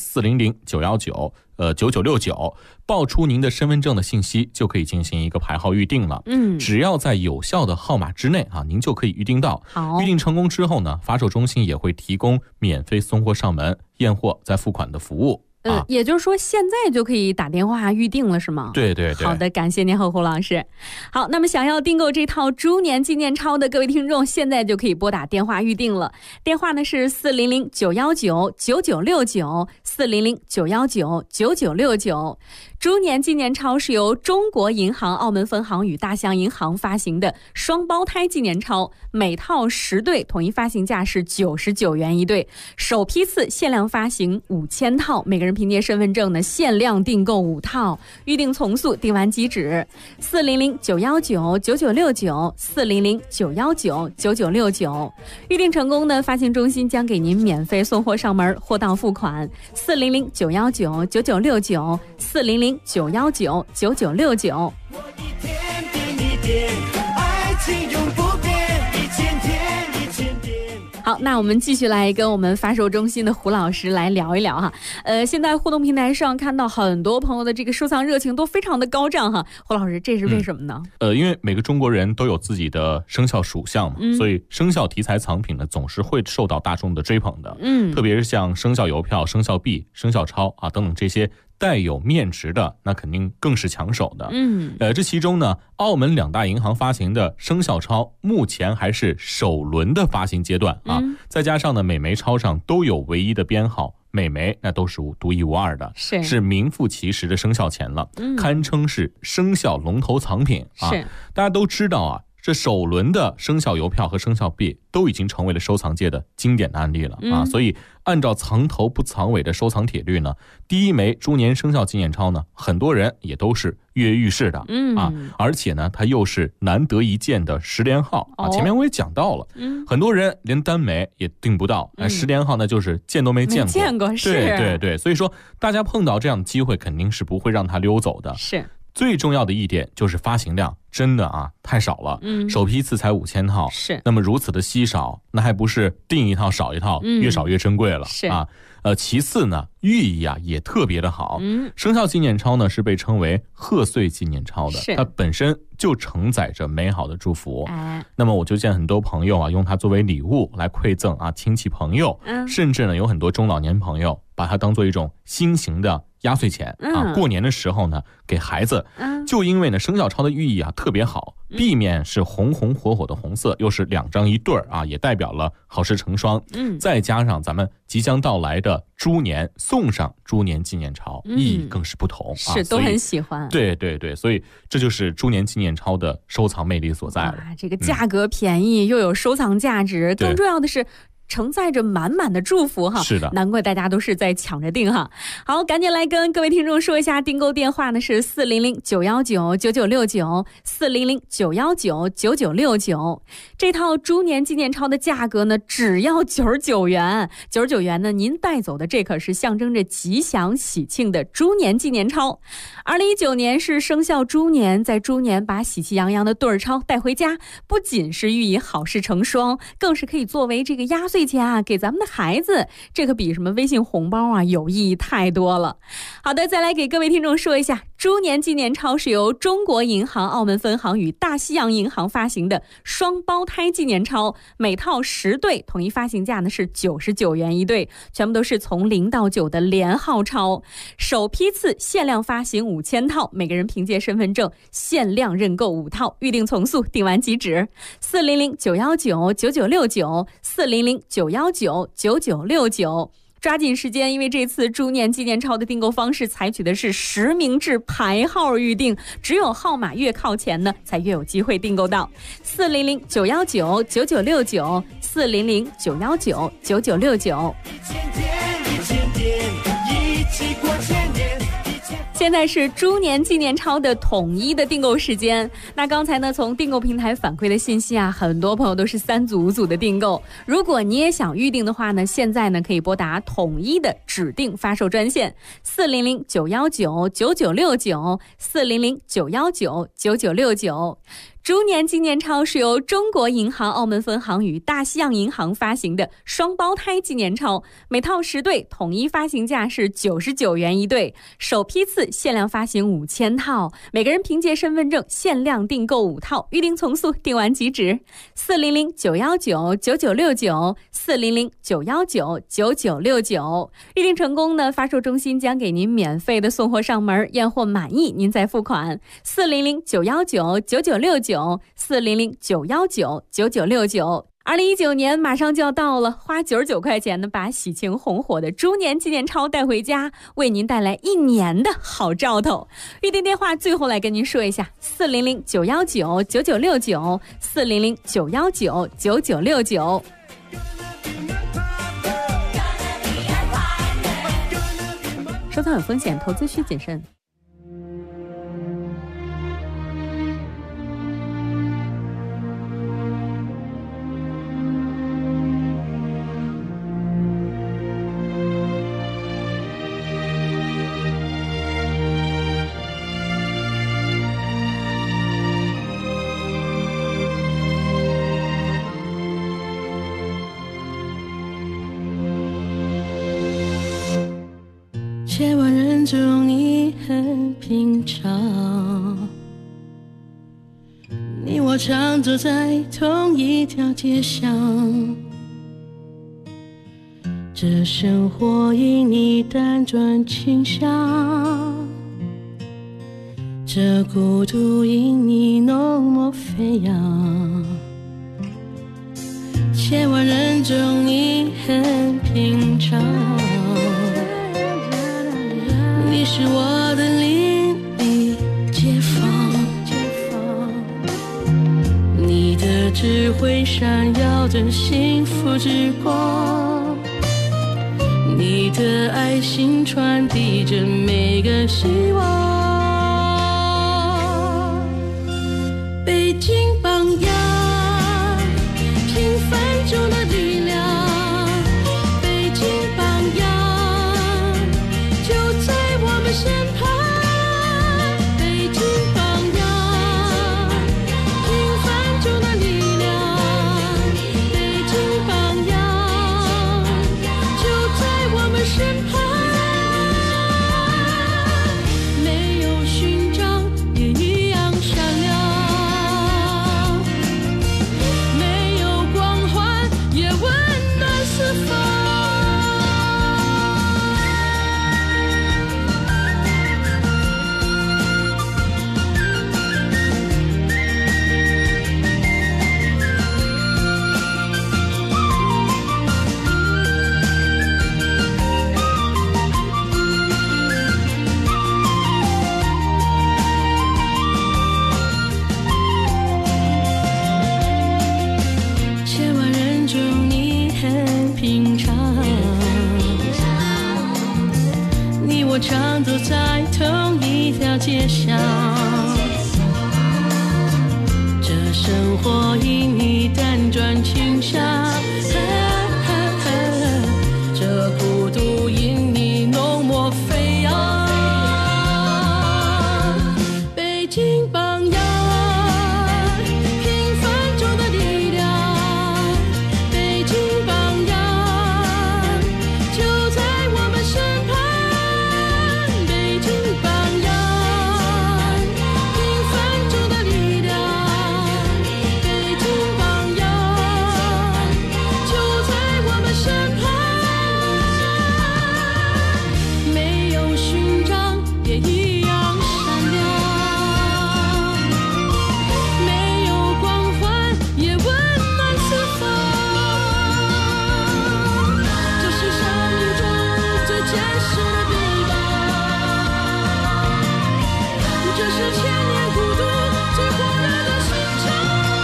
400-919-9969，报出您的身份证的信息，就可以进行一个排号预定了。只要在有效的号码之内啊，您就可以预定到。预定成功之后呢，发售中心也会提供免费送货上门、验货再付款的服务。 也就是说现在就可以打电话预定了是吗？ 对对对。 好的，感谢您和胡老师。好，那么想要订购这套猪年纪念钞的各位听众，现在就可以拨打电话预定了。电话呢是400-919-9969，400-919-9969。猪年纪念钞是由中国银行澳门分行与大西洋银行发行的双胞胎纪念钞，每套10对，统一发行价是99元一对，首批次限量发行5000套，每个人凭借身份证呢限量订购5套，预定从速，订完即止。400-919-9969，400-919-9969，预定成功的发行中心将给您免费送货上门，货到付款。400-919-9969，400-919-9969。好， 好，那我们继续来跟我们发售中心的胡老师来聊一聊哈。现在互动平台上看到很多朋友的这个收藏热情都非常的高涨哈。胡老师，这是为什么呢？ 因为每个中国人都有自己的生肖属相嘛，所以生肖题材藏品呢总是会受到大众的追捧的。特别是像生肖邮票、生肖币、生肖钞啊等等这些带有面值的，那肯定更是抢手的。这其中呢，澳门2大银行发行的生肖钞目前还是首轮的发行阶段啊，再加上呢每枚钞上都有唯一的编号，每枚那都是独一无二的，是名副其实的生肖钱了，堪称是生肖龙头藏品啊。大家都知道啊，这首轮的生肖邮票和生肖币都已经成为了收藏界的经典的案例了啊，所以按照藏头不藏尾的收藏铁律呢，第一枚猪年生肖纪念钞呢，很多人也都是跃跃欲试的啊，而且呢，它又是难得一见的10连号啊。前面我也讲到了，很多人连单枚也订不到，10连号呢就是见都没见过，对，所以说大家碰到这样的机会，肯定是不会让它溜走的。最重要的一点就是发行量真的啊太少了，首批次才5000套，那么如此的稀少，那还不是订一套少一套，越少越珍贵了啊。其次呢，寓意啊也特别的好，生肖纪念钞呢是被称为贺岁纪念钞的，它本身就承载着美好的祝福。那么我就见很多朋友啊用它作为礼物来馈赠啊亲戚朋友，甚至呢有很多中老年朋友把它当做一种新型的压岁钱啊，过年的时候呢给孩子，就因为呢生肖钞的寓意啊特别好，壁面是红红火火的红色，又是2张一对啊，也代表了好事成双。再加上咱们即将到来的猪年，送上猪年纪念钞，意义更是不同啊， 都很喜欢。 对，所以这就是猪年纪念钞的收藏魅力所在了。 这个价格便宜，又有收藏价值，更重要的是承载着满满的祝福哈， 是的， 难怪大家都是在抢着订哈。好，赶紧来跟各位听众说一下，订购电话呢是400-919-9969，400-919-9969。这套猪年纪念钞的价格呢只要99元，99元呢您带走的这可是象征着吉祥喜庆的猪年纪念钞。2019年是生肖猪年，在猪年把喜气洋洋的对儿钞带回家，不仅是寓意好事成双，更是可以作为这个压岁钱啊给咱们的孩子，这可比什么微信红包啊有意义太多了。好的，再来给各位听众说一下，猪年纪念钞是由中国银行澳门分行与大西洋银行发行的双胞胎纪念钞，每套10对，统一发行价呢是99元一对，全部都是从0到9的连号钞，首批次限量发行5000套，每个人凭借身份证限量认购5套，预定从速，订完即止。400-919-9969，400-919-9969，抓紧时间，因为这次猪年纪念钞的订购方式采取的是实名制排号预定，只有号码越靠前呢，才越有机会订购到。400-919-9969，400-919-9969。现在是猪年纪念钞的统一的订购时间。那刚才呢，从订购平台反馈的信息啊，很多朋友都是3组5组的订购。如果你也想预定的话呢，现在呢可以拨打统一的指定发售专线400-919-9969，400-919-9969。猪年纪念钞是由中国银行澳门分行与大西洋银行发行的双胞胎纪念钞，每套10对，统一发行价是99元一对，首批次限量发行5000套，每个人凭借身份证限量订购5套，预定从速，订完即止。400-919-9969，400-919-9969。预定成功呢，发售中心将给您免费的送货上门，验货满意您再付款。400-919-9969，400-919-9969。2019年马上就要到了，花99块钱呢，把喜庆红火的猪年纪念钞带回家，为您带来1年的好兆头。预订电话最后来跟您说一下：400-919-9969，400-919-9969。收藏有风险，投资需谨慎。 中你很平常，你我常走在同一条街上，这生活因你辗转倾向，这孤独因你浓墨飞扬，千万人中你很平常，你是我的邻里街坊，你的智慧闪耀着幸福之光，你的爱心传递着每个希望。北京榜样，平凡中的力量，北京榜样，就在我们身旁。北京榜样，平凡中的力量，北京榜样，就在我们身旁。没有勋章也一样闪亮，没有光环也温暖四方。千万人中你很平常，你我常走在同一条街上，这生活因你辗转倾向，这孤独因你浓墨飞扬。北京榜样，平凡中的力量，北京榜样，就在我们身旁。北京榜样，平凡中的力量，北京榜样，就在我们身旁。没有勋章也一样闪亮，没有光环也温暖四方。这是生命中最坚实的臂膀，这是千年孤独最火热的心肠。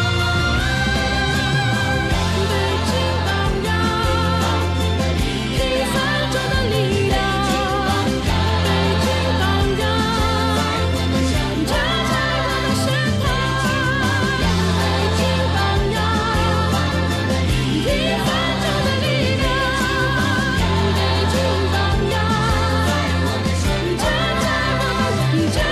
北京榜样，平凡中的力量，北京榜样，就在我们身旁。北京榜样，平凡中的力量，北京榜样，就在我们身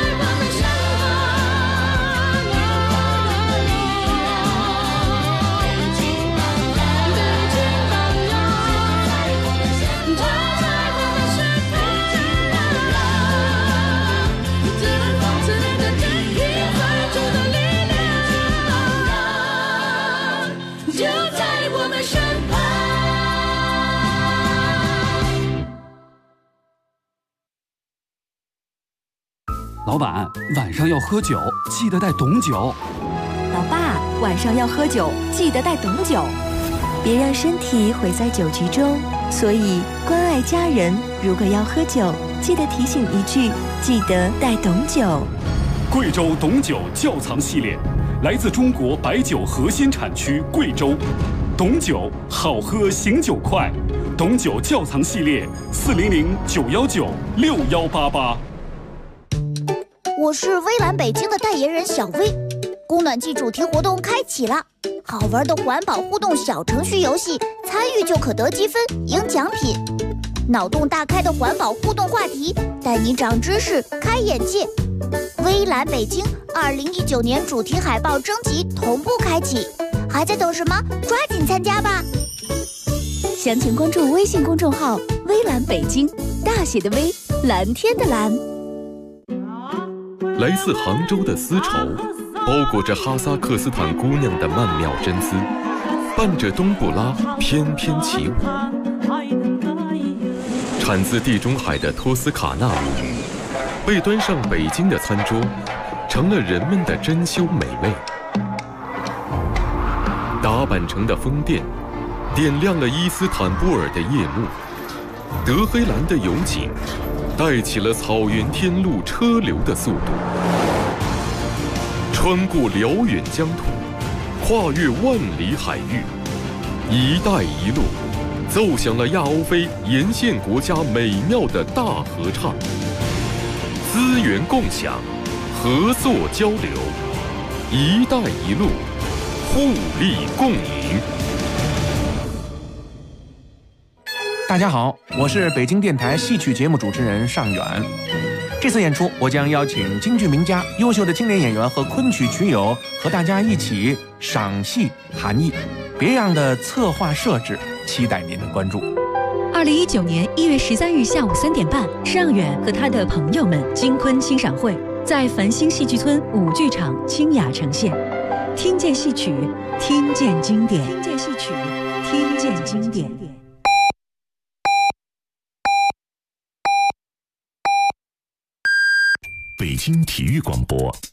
老板，晚上要喝酒，记得带董酒。 老爸，晚上要喝酒，记得带董酒，别让身体毁在酒局中。所以关爱家人，如果要喝酒，记得提醒一句，记得带董酒。 贵州董酒窖藏系列，来自中国白酒核心产区贵州。董酒好喝醒酒快，董酒窖藏系列400-919-6188。 我是微蓝北京的代言人小薇，供暖季主题活动开启了，好玩的环保互动小程序游戏，参与就可得积分赢奖品。脑洞大开的环保互动话题，带你长知识开眼界。微蓝北京2019年主题海报征集同步开启，还在等什么？抓紧参加吧！ 详情关注微信公众号微蓝北京，大写的微， 蓝天的蓝。 来自杭州的丝绸，包裹着哈萨克斯坦姑娘的曼妙真姿，伴着冬不拉翩翩起舞。产自地中海的托斯卡纳米，被端上北京的餐桌，成了人们的珍馐美味。达坂城的宫殿，点亮了伊斯坦布尔的夜幕。德黑兰的油井，带起了草原天路车流的速度。穿过辽远疆土，跨越万里海域，“一带一路”奏响了亚欧非沿线国家美妙的大合唱。资源共享，合作交流，“一带一路”互利共赢。 大家好，我是北京电台戏曲节目主持人尚远。这次演出，我将邀请京剧名家、优秀的青年演员和昆曲曲友和大家一起赏戏含艺。别样的策划设置，期待您的关注。 2019年1月13日下午3点半，尚远和他的朋友们京昆欣赏会在繁星戏剧村5剧场清雅呈现。听见戏曲，听见经典；听见戏曲，听见经典。 北京体育广播